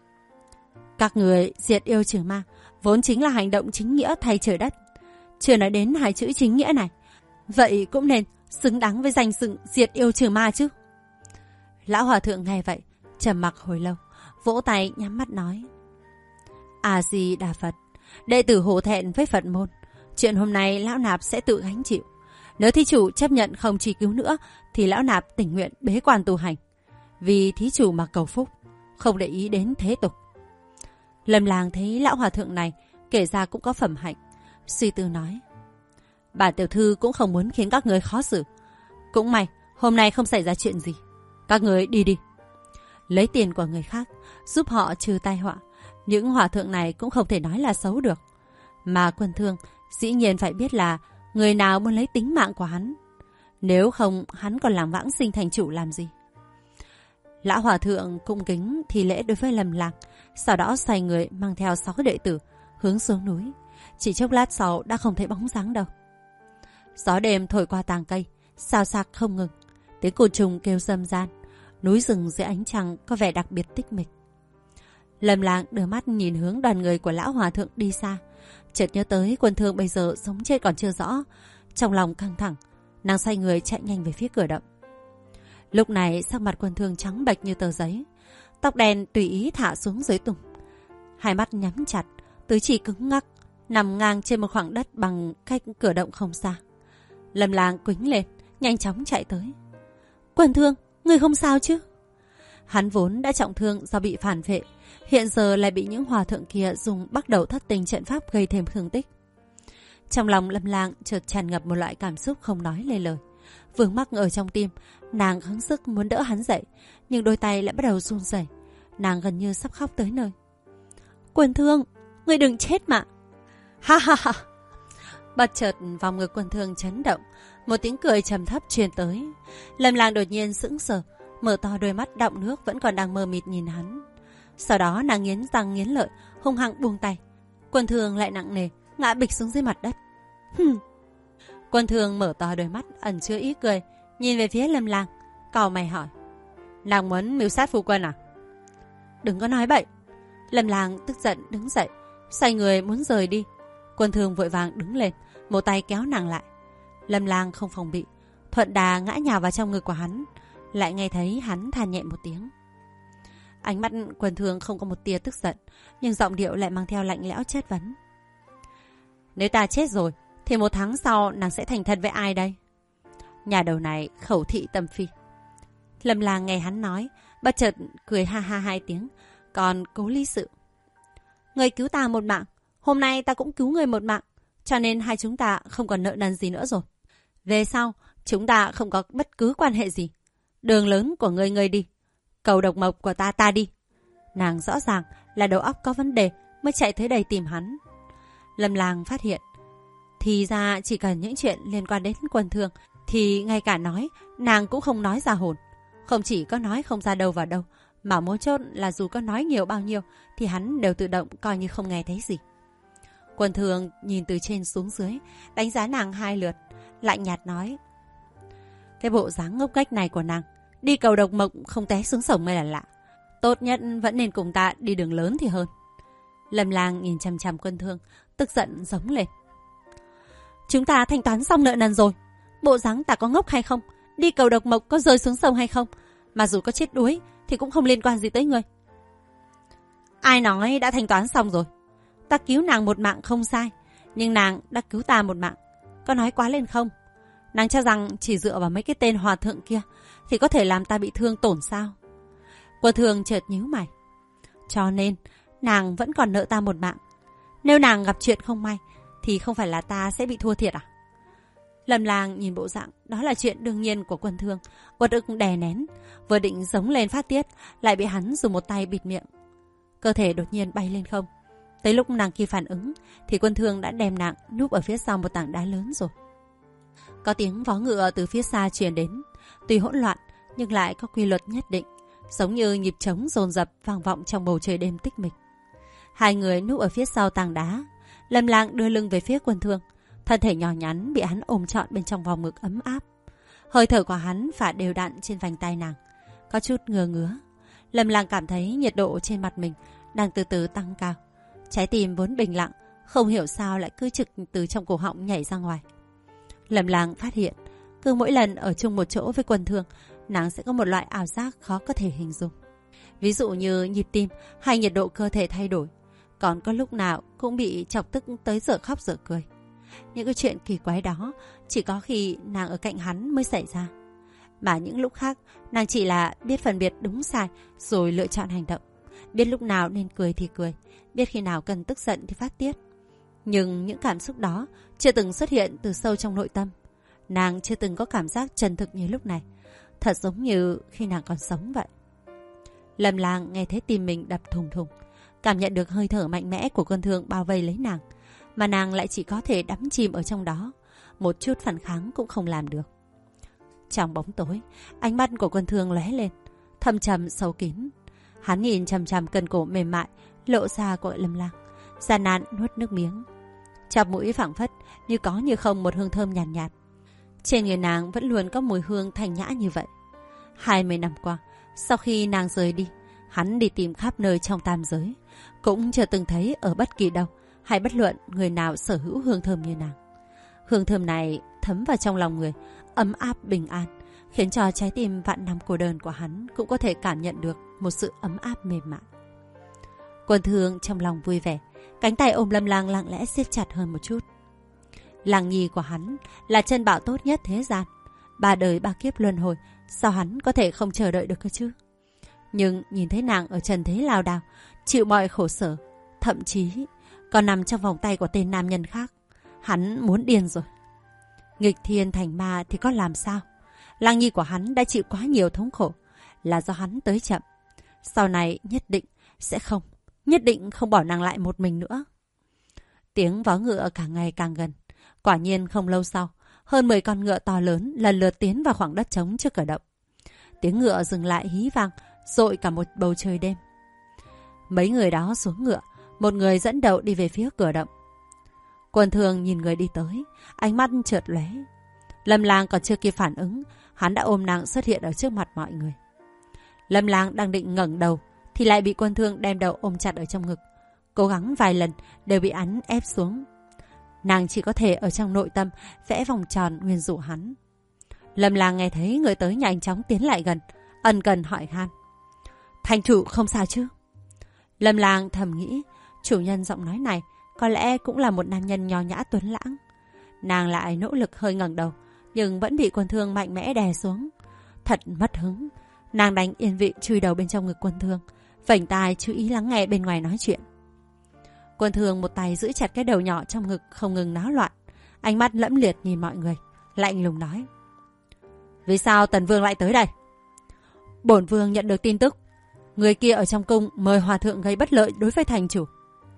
Các người diệt yêu trừ ma vốn chính là hành động chính nghĩa thay trời đất. Chưa nói đến 2 chữ chính nghĩa này, vậy cũng nên xứng đáng với danh xưng diệt yêu trừ ma chứ. Lão hòa thượng nghe vậy, trầm mặc hồi lâu, vỗ tay nhắm mắt nói: A Di Đà Phật, đệ tử hổ thẹn với Phật môn. Chuyện hôm nay lão nạp sẽ tự gánh chịu. Nếu thí chủ chấp nhận không truy cứu nữa, thì lão nạp tình nguyện bế quan tu hành, vì thí chủ mà cầu phúc, không để ý đến thế tục. Lâm Lang thấy lão hòa thượng này kể ra cũng có phẩm hạnh, suy tư nói: Bản tiểu thư cũng không muốn khiến các người khó xử. Cũng may hôm nay không xảy ra chuyện gì. Các người đi đi. Lấy tiền của người khác, giúp họ trừ tai họa. Những hòa thượng này cũng không thể nói là xấu được. Mà Quân Thương dĩ nhiên phải biết là người nào muốn lấy tính mạng của hắn. Nếu không, hắn còn làm vãng sinh thành chủ làm gì? Lão hòa thượng cung kính thi lễ đối với Lâm Lang, sau đó xoay người mang theo 6 đệ tử hướng xuống núi. Chỉ chốc lát sau đã không thấy bóng dáng đâu. Gió đêm thổi qua tàng cây, xào xạc không ngừng, tiếng côn trùng kêu râm ran. Núi rừng dưới ánh trăng có vẻ đặc biệt tích mịch. Lâm Lang đưa mắt nhìn hướng đoàn người của lão hòa thượng đi xa, chợt nhớ tới Quân Thương bây giờ sống chết còn chưa rõ, trong lòng căng thẳng, nàng xoay người chạy nhanh về phía cửa động. Lúc này sắc mặt Quân Thương trắng bệch như tờ giấy, tóc đen tùy ý thả xuống dưới tùng, hai mắt nhắm chặt, tứ chi cứng ngắc, nằm ngang trên một khoảng đất bằng cách cửa động không xa. Lâm Lang quĩnh lên, nhanh chóng chạy tới. Quân Thương, người không sao chứ? Hắn vốn đã trọng thương do bị phản vệ, hiện giờ lại bị những hòa thượng kia dùng bắt đầu thất tình trận pháp gây thêm thương tích. Trong lòng Lâm Lang chợt tràn ngập một loại cảm xúc không nói lên lời. Vướng mắc ở trong tim, nàng gắng sức muốn đỡ hắn dậy, nhưng đôi tay lại bắt đầu run rẩy. Nàng gần như sắp khóc tới nơi. Quân Thương, ngươi đừng chết mà! Ha ha ha! Bất chợt vòng ngực Quân Thương chấn động, một tiếng cười trầm thấp truyền tới. Lâm Lang đột nhiên sững sờ, mở to đôi mắt đọng nước vẫn còn đang mờ mịt nhìn hắn. Sau đó nàng nghiến răng nghiến lợi, hung hăng buông tay. Quân Thương lại nặng nề ngã bịch xuống dưới mặt đất. Quân Thương mở to đôi mắt ẩn chứa ý cười, nhìn về phía Lâm Lang, cau mày hỏi: Nàng muốn mưu sát phu quân à? Đừng có nói bậy! Lâm Lang tức giận đứng dậy, xoay người muốn rời đi. Quân Thương vội vàng đứng lên, một tay kéo nàng lại. Lâm Lang không phòng bị, thuận đà ngã nhào vào trong ngực của hắn, lại nghe thấy hắn than nhẹ một tiếng. Ánh mắt Quân Thương không có một tia tức giận, nhưng giọng điệu lại mang theo lạnh lẽo chất vấn. Nếu ta chết rồi, thì 1 tháng sau nàng sẽ thành thân với ai đây? Nhà đầu này khẩu thị tâm phi. Lâm Lang nghe hắn nói, bất chợt cười ha ha 2 tiếng, còn cố lý sự. Người cứu ta 1 mạng, hôm nay ta cũng cứu người 1 mạng, cho nên hai chúng ta không còn nợ nần gì nữa rồi. Về sau, chúng ta không có bất cứ quan hệ gì. Đường lớn của ngươi đi, cầu độc mộc của ta đi. Nàng rõ ràng là đầu óc có vấn đề mới chạy tới đây tìm hắn. Lâm Lang phát hiện, thì ra chỉ cần những chuyện liên quan đến Quân Thương thì ngay cả nói, nàng cũng không nói ra hồn. Không chỉ có nói không ra đâu vào đâu, mà mấu chốt là dù có nói nhiều bao nhiêu thì hắn đều tự động coi như không nghe thấy gì. Quân Thương nhìn từ trên xuống dưới, đánh giá nàng 2 lượt, lạnh nhạt nói. Cái bộ dáng ngốc nghếch này của nàng, đi cầu độc mộc không té xuống sổng mới là lạ. Tốt nhất vẫn nên cùng ta đi đường lớn thì hơn. Lâm Lang nhìn chằm chằm Quân Thương, tức giận giống lên. Chúng ta thanh toán xong nợ nần rồi. Bộ dáng ta có ngốc hay không, đi cầu độc mộc có rơi xuống sông hay không, mà dù có chết đuối thì cũng không liên quan gì tới ngươi. Ai nói đã thanh toán xong rồi? Ta cứu nàng 1 mạng không sai, nhưng nàng đã cứu ta 1 mạng. Có nói quá lên không? Nàng cho rằng chỉ dựa vào mấy cái tên hòa thượng kia thì có thể làm ta bị thương tổn sao? Quân Thương chợt nhíu mày. Cho nên nàng vẫn còn nợ ta 1 mạng. Nếu nàng gặp chuyện không may thì không phải là ta sẽ bị thua thiệt à? Lâm Lang nhìn bộ dạng đó là chuyện đương nhiên của Quân Thương, uất ức đè nén, vừa định giống lên phát tiết, lại bị hắn dùng một tay bịt miệng. Cơ thể đột nhiên bay lên không. Tới lúc nàng kịp phản ứng thì Quân Thương đã đem nàng núp ở phía sau một tảng đá lớn rồi. Có tiếng vó ngựa từ phía xa truyền đến, tuy hỗn loạn nhưng lại có quy luật nhất định, giống như nhịp trống dồn dập vang vọng trong bầu trời đêm tĩnh mịch. 2 người núp ở phía sau tảng đá. Lâm Lang đưa lưng về phía Quân Thương, thân thể nhỏ nhắn bị hắn ôm trọn bên trong vòng ngực ấm áp. Hơi thở của hắn phả đều đặn trên vành tai nàng, có chút ngứa ngứa. Lâm Lang cảm thấy nhiệt độ trên mặt mình đang từ từ tăng cao. Trái tim vốn bình lặng, không hiểu sao lại cứ trực từ trong cổ họng nhảy ra ngoài. Lâm Lang phát hiện, cứ mỗi lần ở chung một chỗ với Quân Thương, nàng sẽ có một loại ảo giác khó có thể hình dung. Ví dụ như nhịp tim hay nhiệt độ cơ thể thay đổi, còn có lúc nào cũng bị chọc tức tới giờ khóc giờ cười. Những cái chuyện kỳ quái đó chỉ có khi nàng ở cạnh hắn mới xảy ra. Mà những lúc khác, nàng chỉ là biết phân biệt đúng sai rồi lựa chọn hành động. Biết lúc nào nên cười thì cười, biết khi nào cần tức giận thì phát tiết. Nhưng những cảm xúc đó chưa từng xuất hiện từ sâu trong nội tâm. Nàng chưa từng có cảm giác chân thực như lúc này, thật giống như khi nàng còn sống vậy. Lâm Lang nghe thấy tim mình đập thùng thùng, cảm nhận được hơi thở mạnh mẽ của Quân Thương bao vây lấy nàng, mà nàng lại chỉ có thể đắm chìm ở trong đó, một chút phản kháng cũng không làm được. Trong bóng tối, ánh mắt của Quân Thương lóe lên, thâm trầm sâu kín. Hắn nhìn chằm chằm cần cổ mềm mại lộ ra của Lâm Lang, gian nan nuốt nước miếng. Chóp mũi phảng phất như có như không một hương thơm nhàn nhạt. Trên người nàng vẫn luôn có mùi hương thanh nhã như vậy. 20 năm qua, sau khi nàng rời đi, hắn đi tìm khắp nơi trong tam giới, cũng chưa từng thấy ở bất kỳ đâu hay bất luận người nào sở hữu hương thơm như nàng. Hương thơm này thấm vào trong lòng người, ấm áp bình an, khiến cho trái tim vạn năm cô đơn của hắn cũng có thể cảm nhận được một sự ấm áp mềm mại. Quân Thương trong lòng vui vẻ, cánh tay ôm Lâm Lang lặng lẽ siết chặt hơn một chút. Lang nhi của hắn là chân bảo tốt nhất thế gian, 3 đời 3 kiếp luân hồi, sao hắn có thể không chờ đợi được cơ chứ? Nhưng nhìn thấy nàng ở trần thế lao đao, chịu mọi khổ sở, thậm chí còn nằm trong vòng tay của tên nam nhân khác, hắn muốn điên rồi. Nghịch thiên thành ma thì có làm sao? Lang nhi của hắn đã chịu quá nhiều thống khổ, là do hắn tới chậm. Sau này nhất định không bỏ nàng lại một mình nữa. Tiếng vó ngựa càng ngày càng gần. Quả nhiên không lâu sau, hơn 10 con ngựa to lớn lần lượt tiến vào khoảng đất trống trước cửa động. Tiếng ngựa dừng lại hí vang, dội cả một bầu trời đêm. Mấy người đó xuống ngựa, một người dẫn đầu đi về phía cửa động. Quân Thương nhìn người đi tới, ánh mắt chợt lóe. Lâm Lang còn chưa kịp phản ứng, hắn đã ôm nàng xuất hiện ở trước mặt mọi người. Lâm Lang đang định ngẩng đầu thì lại bị Quân Thương đem đầu ôm chặt ở trong ngực. Cố gắng vài lần đều bị hắn ép xuống. nàng chỉ có thể ở trong nội tâm vẽ vòng tròn nguyên rủa hắn. Lâm Lang nghe thấy người tới nhanh chóng tiến lại gần, ân cần hỏi han. Thành chủ không sao chứ? Lâm Lang thầm nghĩ, chủ nhân giọng nói này có lẽ cũng là một nam nhân nho nhã tuấn lãng. Nàng lại nỗ lực hơi ngẩng đầu, nhưng vẫn bị Quân Thương mạnh mẽ đè xuống. Thật mất hứng, nàng đánh yên vị chui đầu bên trong ngực Quân Thương, vểnh tai chú ý lắng nghe bên ngoài nói chuyện. Quân Thương một tay giữ chặt cái đầu nhỏ trong ngực không ngừng náo loạn, ánh mắt lẫm liệt nhìn mọi người, lạnh lùng nói. Vì sao Tần Vương lại tới đây? Bổn Vương nhận được tin tức, người kia ở trong cung mời hòa thượng gây bất lợi đối với thành chủ.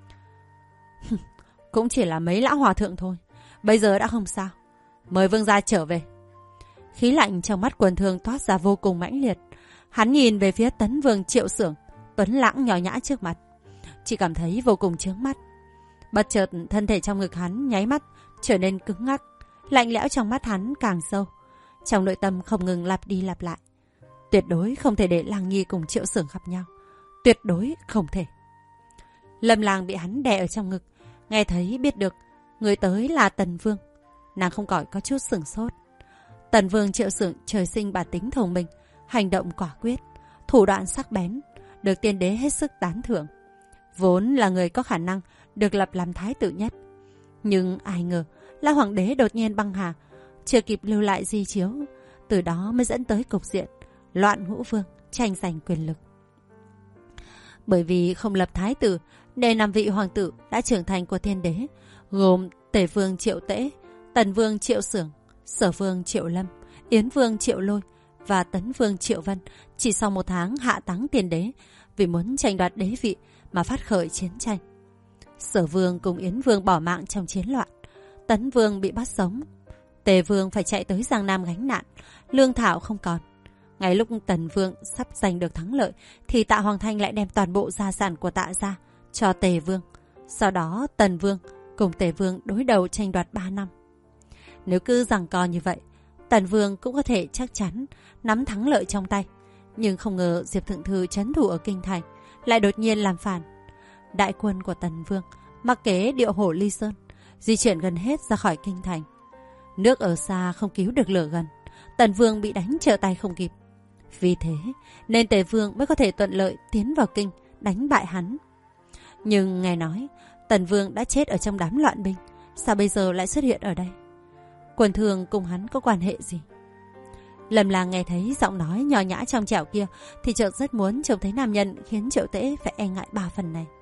Cũng chỉ là mấy lão hòa thượng thôi, bây giờ đã không sao. Mời vương gia trở về. Khí lạnh trong mắt Quân Thương toát ra vô cùng mãnh liệt. Hắn nhìn về phía Tấn Vương Triệu Xưởng, tuấn lãng nhỏ nhã trước mặt, chỉ cảm thấy vô cùng chướng mắt. Bất chợt thân thể trong ngực hắn nháy mắt trở nên cứng ngắc, lạnh lẽo trong mắt hắn càng sâu. Trong nội tâm không ngừng lặp đi lặp lại. Tuyệt đối không thể để Lang Nhi cùng Triệu Xưởng gặp nhau. Tuyệt đối không thể. Lâm Lang bị hắn đè ở trong ngực, nghe thấy biết được người tới là Tần Vương, nàng không khỏi có chút sửng sốt. Tần Vương Triệu Xưởng trời sinh bản tính thông minh, hành động quả quyết, thủ đoạn sắc bén, được tiên đế hết sức tán thưởng. Vốn là người có khả năng được lập làm thái tử nhất. Nhưng ai ngờ là hoàng đế đột nhiên băng hà, chưa kịp lưu lại di chiếu, từ đó mới dẫn tới cục diện loạn ngũ vương, tranh giành quyền lực. Bởi vì không lập thái tử, nên 5 vị hoàng tử đã trưởng thành của thiên đế, gồm Tề Vương Triệu Tễ, Tần Vương Triệu Xưởng, Sở Vương Triệu Lâm, Yến Vương Triệu Lôi và Tấn Vương Triệu Vân chỉ sau 1 tháng hạ táng tiền đế, vì muốn tranh đoạt đế vị mà phát khởi chiến tranh. Sở Vương cùng Yến Vương bỏ mạng trong chiến loạn, Tấn Vương bị bắt sống, Tề Vương phải chạy tới Giang Nam gánh nạn, lương thảo không còn. Ngay lúc Tần Vương sắp giành được thắng lợi thì Tạ Hoàng Thanh lại đem toàn bộ gia sản của Tạ gia cho Tề Vương. Sau đó Tần Vương cùng Tề Vương đối đầu tranh đoạt 3 năm. Nếu cứ giằng co như vậy, Tần Vương cũng có thể chắc chắn nắm thắng lợi trong tay. Nhưng không ngờ Diệp Thượng Thư trấn thủ ở Kinh Thành lại đột nhiên làm phản. Đại quân của Tần Vương mặc kế điệu hổ Ly Sơn, di chuyển gần hết ra khỏi Kinh Thành. Nước ở xa không cứu được lửa gần, Tần Vương bị đánh trở tay không kịp. Vì thế nên Tề Vương mới có thể thuận lợi tiến vào kinh đánh bại hắn. Nhưng nghe nói Tần Vương đã chết ở trong đám loạn binh, sao bây giờ lại xuất hiện ở đây? Quân Thương cùng hắn có quan hệ gì? Lâm Lang nghe thấy giọng nói nhỏ nhã trong trẻo kia thì chợt rất muốn trông thấy nam nhân khiến Triệu Tễ phải e ngại 3 phần này.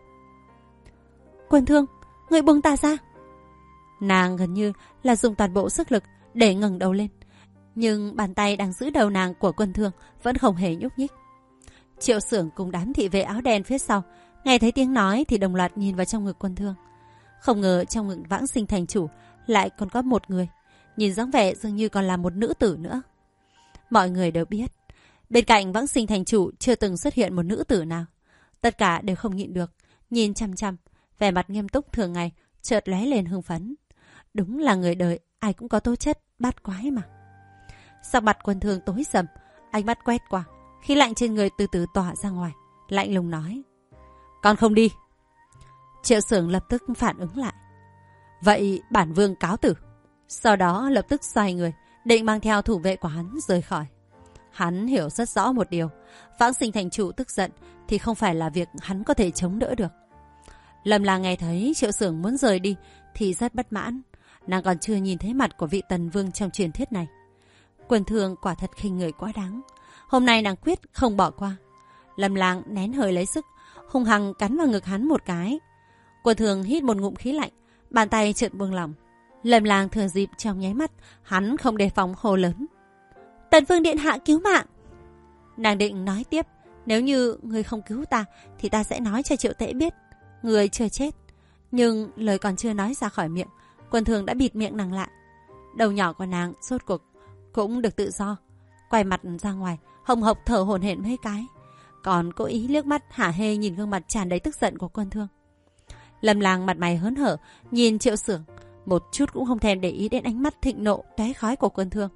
Quân Thương, người buông ta ra. Nàng gần như là dùng toàn bộ sức lực để ngẩng đầu lên, nhưng bàn tay đang giữ đầu nàng của Quân Thương vẫn không hề nhúc nhích. Triệu Xưởng cùng đám thị vệ áo đen phía sau nghe thấy tiếng nói thì đồng loạt nhìn vào trong ngực Quân Thương. Không ngờ trong ngực Vãng Sinh thành chủ lại còn có một người, nhìn dáng vẻ dường như còn là một nữ tử nữa. Mọi người đều biết, bên cạnh Vãng Sinh thành chủ chưa từng xuất hiện một nữ tử nào. Tất cả đều không nhịn được, nhìn chăm chăm, vẻ mặt nghiêm túc thường ngày chợt lóe lên hưng phấn. Đúng là người đời ai cũng có tố chất bát quái mà. Sắc mặt Quân Thương tối sầm, ánh mắt quét qua, khí lạnh trên người từ từ tỏa ra ngoài, lạnh lùng nói: "Con không đi." Triệu Xưởng lập tức phản ứng lại: "Vậy bản vương cáo tử." Sau đó lập tức xoay người, định mang theo thủ vệ của hắn rời khỏi. Hắn hiểu rất rõ một điều, Vãng Sinh thành chủ tức giận thì không phải là việc hắn có thể chống đỡ được. Lâm Lang nghe thấy Triệu Xưởng muốn rời đi thì rất bất mãn. Nàng còn chưa nhìn thấy mặt của vị Tần Vương trong truyền thuyết này. Quân Thương quả thật khinh người quá đáng. Hôm nay nàng quyết không bỏ qua. Lâm Lang nén hơi lấy sức, hung hăng cắn vào ngực hắn một cái. Quân Thương hít một ngụm khí lạnh, bàn tay chợt buông lỏng. Lâm Lang thừa dịp trong nháy mắt, hắn không đề phòng hô lớn: "Tần Vương điện hạ cứu mạng!" Nàng định nói tiếp: "Nếu như người không cứu ta thì ta sẽ nói cho Triệu Tễ biết người chưa chết." Nhưng lời còn chưa nói ra khỏi miệng, Quân Thương đã bịt miệng nàng lại. Đầu nhỏ của nàng rốt cuộc cũng được tự do, quay mặt ra ngoài, hồng hộc thở hổn hển mấy cái, còn cố ý liếc mắt hả hê nhìn gương mặt tràn đầy tức giận của Quân Thương. Lâm Lang mặt mày hớn hở nhìn Triệu Xưởng, một chút cũng không thèm để ý đến ánh mắt thịnh nộ tóe khói của Quân Thương.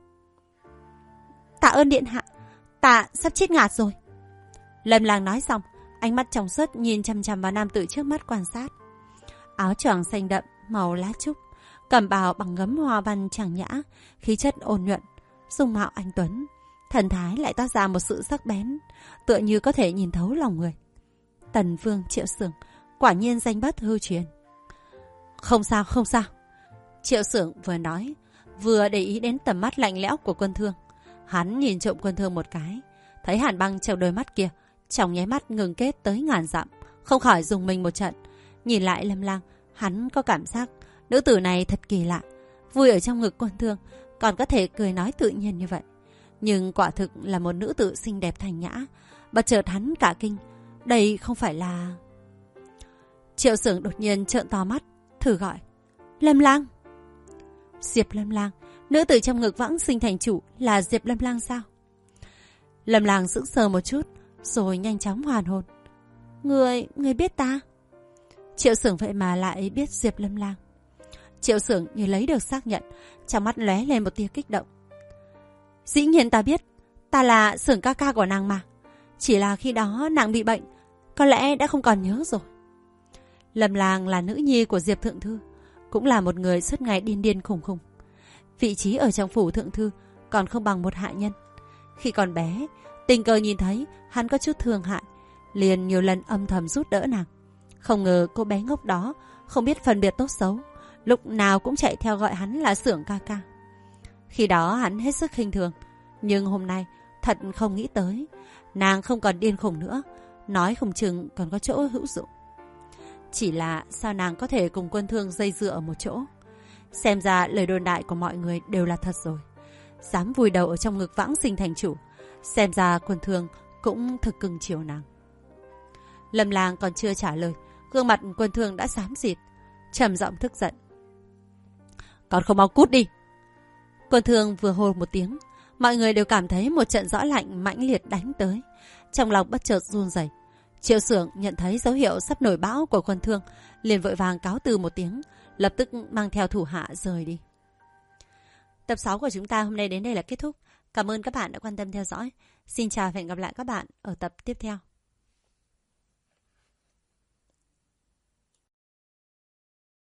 "Tạ ơn điện hạ, ta sắp chết ngạt rồi." Lâm Lang nói xong, ánh mắt trong suốt nhìn chằm chằm vào nam tử trước mắt quan sát. Áo choàng xanh đậm màu lá trúc, cẩm bào bằng gấm hoa văn trang nhã, khí chất ôn nhuận, dung mạo anh tuấn, thần thái lại toát ra một sự sắc bén, tựa như có thể nhìn thấu lòng người. Tần Vương Triệu Xưởng quả nhiên danh bất hư truyền. Không sao, không sao. Triệu Xưởng vừa nói, vừa để ý đến tầm mắt lạnh lẽo của Quân Thương. Hắn nhìn trộm Quân Thương một cái, thấy hàn băng trong đôi mắt kia, trong nháy mắt ngừng kết tới ngàn dặm, không khỏi dùng mình một trận. Nhìn lại Lâm Lang, hắn có cảm giác nữ tử này thật kỳ lạ, vui ở trong ngực Quân Thương, còn có thể cười nói tự nhiên như vậy. Nhưng quả thực là một nữ tử xinh đẹp thanh nhã. Bất chợt hắn cả kinh, đây không phải là... Triệu Xưởng đột nhiên trợn to mắt, thử gọi, Lâm Lang. Diệp Lâm Lang, nữ tử trong ngực Vãng Sinh thành chủ là Diệp Lâm Lang sao? Lâm Lang sững sờ một chút, rồi nhanh chóng hoàn hồn. Người biết ta? Triệu Xưởng vậy mà lại biết Diệp Lâm Lang. Triệu Xưởng như lấy được xác nhận, trong mắt lóe lên một tia kích động. Dĩ nhiên ta biết, ta là Xưởng ca ca của nàng mà. Chỉ là khi đó nàng bị bệnh, có lẽ đã không còn nhớ rồi. Lâm Lang là nữ nhi của Diệp Thượng Thư, cũng là một người suốt ngày điên điên khùng khùng. Vị trí ở trong phủ Thượng Thư còn không bằng một hạ nhân. Khi còn bé, tình cờ nhìn thấy hắn có chút thương hại, liền nhiều lần âm thầm giúp đỡ nàng. Không ngờ cô bé ngốc đó không biết phân biệt tốt xấu, lúc nào cũng chạy theo gọi hắn là Xưởng ca ca. Khi đó hắn hết sức khinh thường, nhưng hôm nay thật không nghĩ tới, nàng không còn điên khùng nữa, nói không chừng còn có chỗ hữu dụng. Chỉ là sao nàng có thể cùng Quân Thương dây dưa ở một chỗ? Xem ra lời đồn đại của mọi người đều là thật rồi. Dám vùi đầu ở trong ngực Vãng Sinh thành chủ, xem ra Quân Thương cũng thực cưng chiều nàng. Lâm Lang còn chưa trả lời, gương mặt Quân Thương đã xám xịt, trầm giọng tức giận. Còn không mau cút đi! Quân Thương vừa hô một tiếng, mọi người đều cảm thấy một trận gió lạnh mãnh liệt đánh tới, trong lòng bất chợt run rẩy. Triệu Xưởng nhận thấy dấu hiệu sắp nổi bão của Quân Thương, liền vội vàng cáo từ một tiếng, lập tức mang theo thủ hạ rời đi. Tập 6 của chúng ta hôm nay đến đây là kết thúc. Cảm ơn các bạn đã quan tâm theo dõi. Xin chào và hẹn gặp lại các bạn ở tập tiếp theo.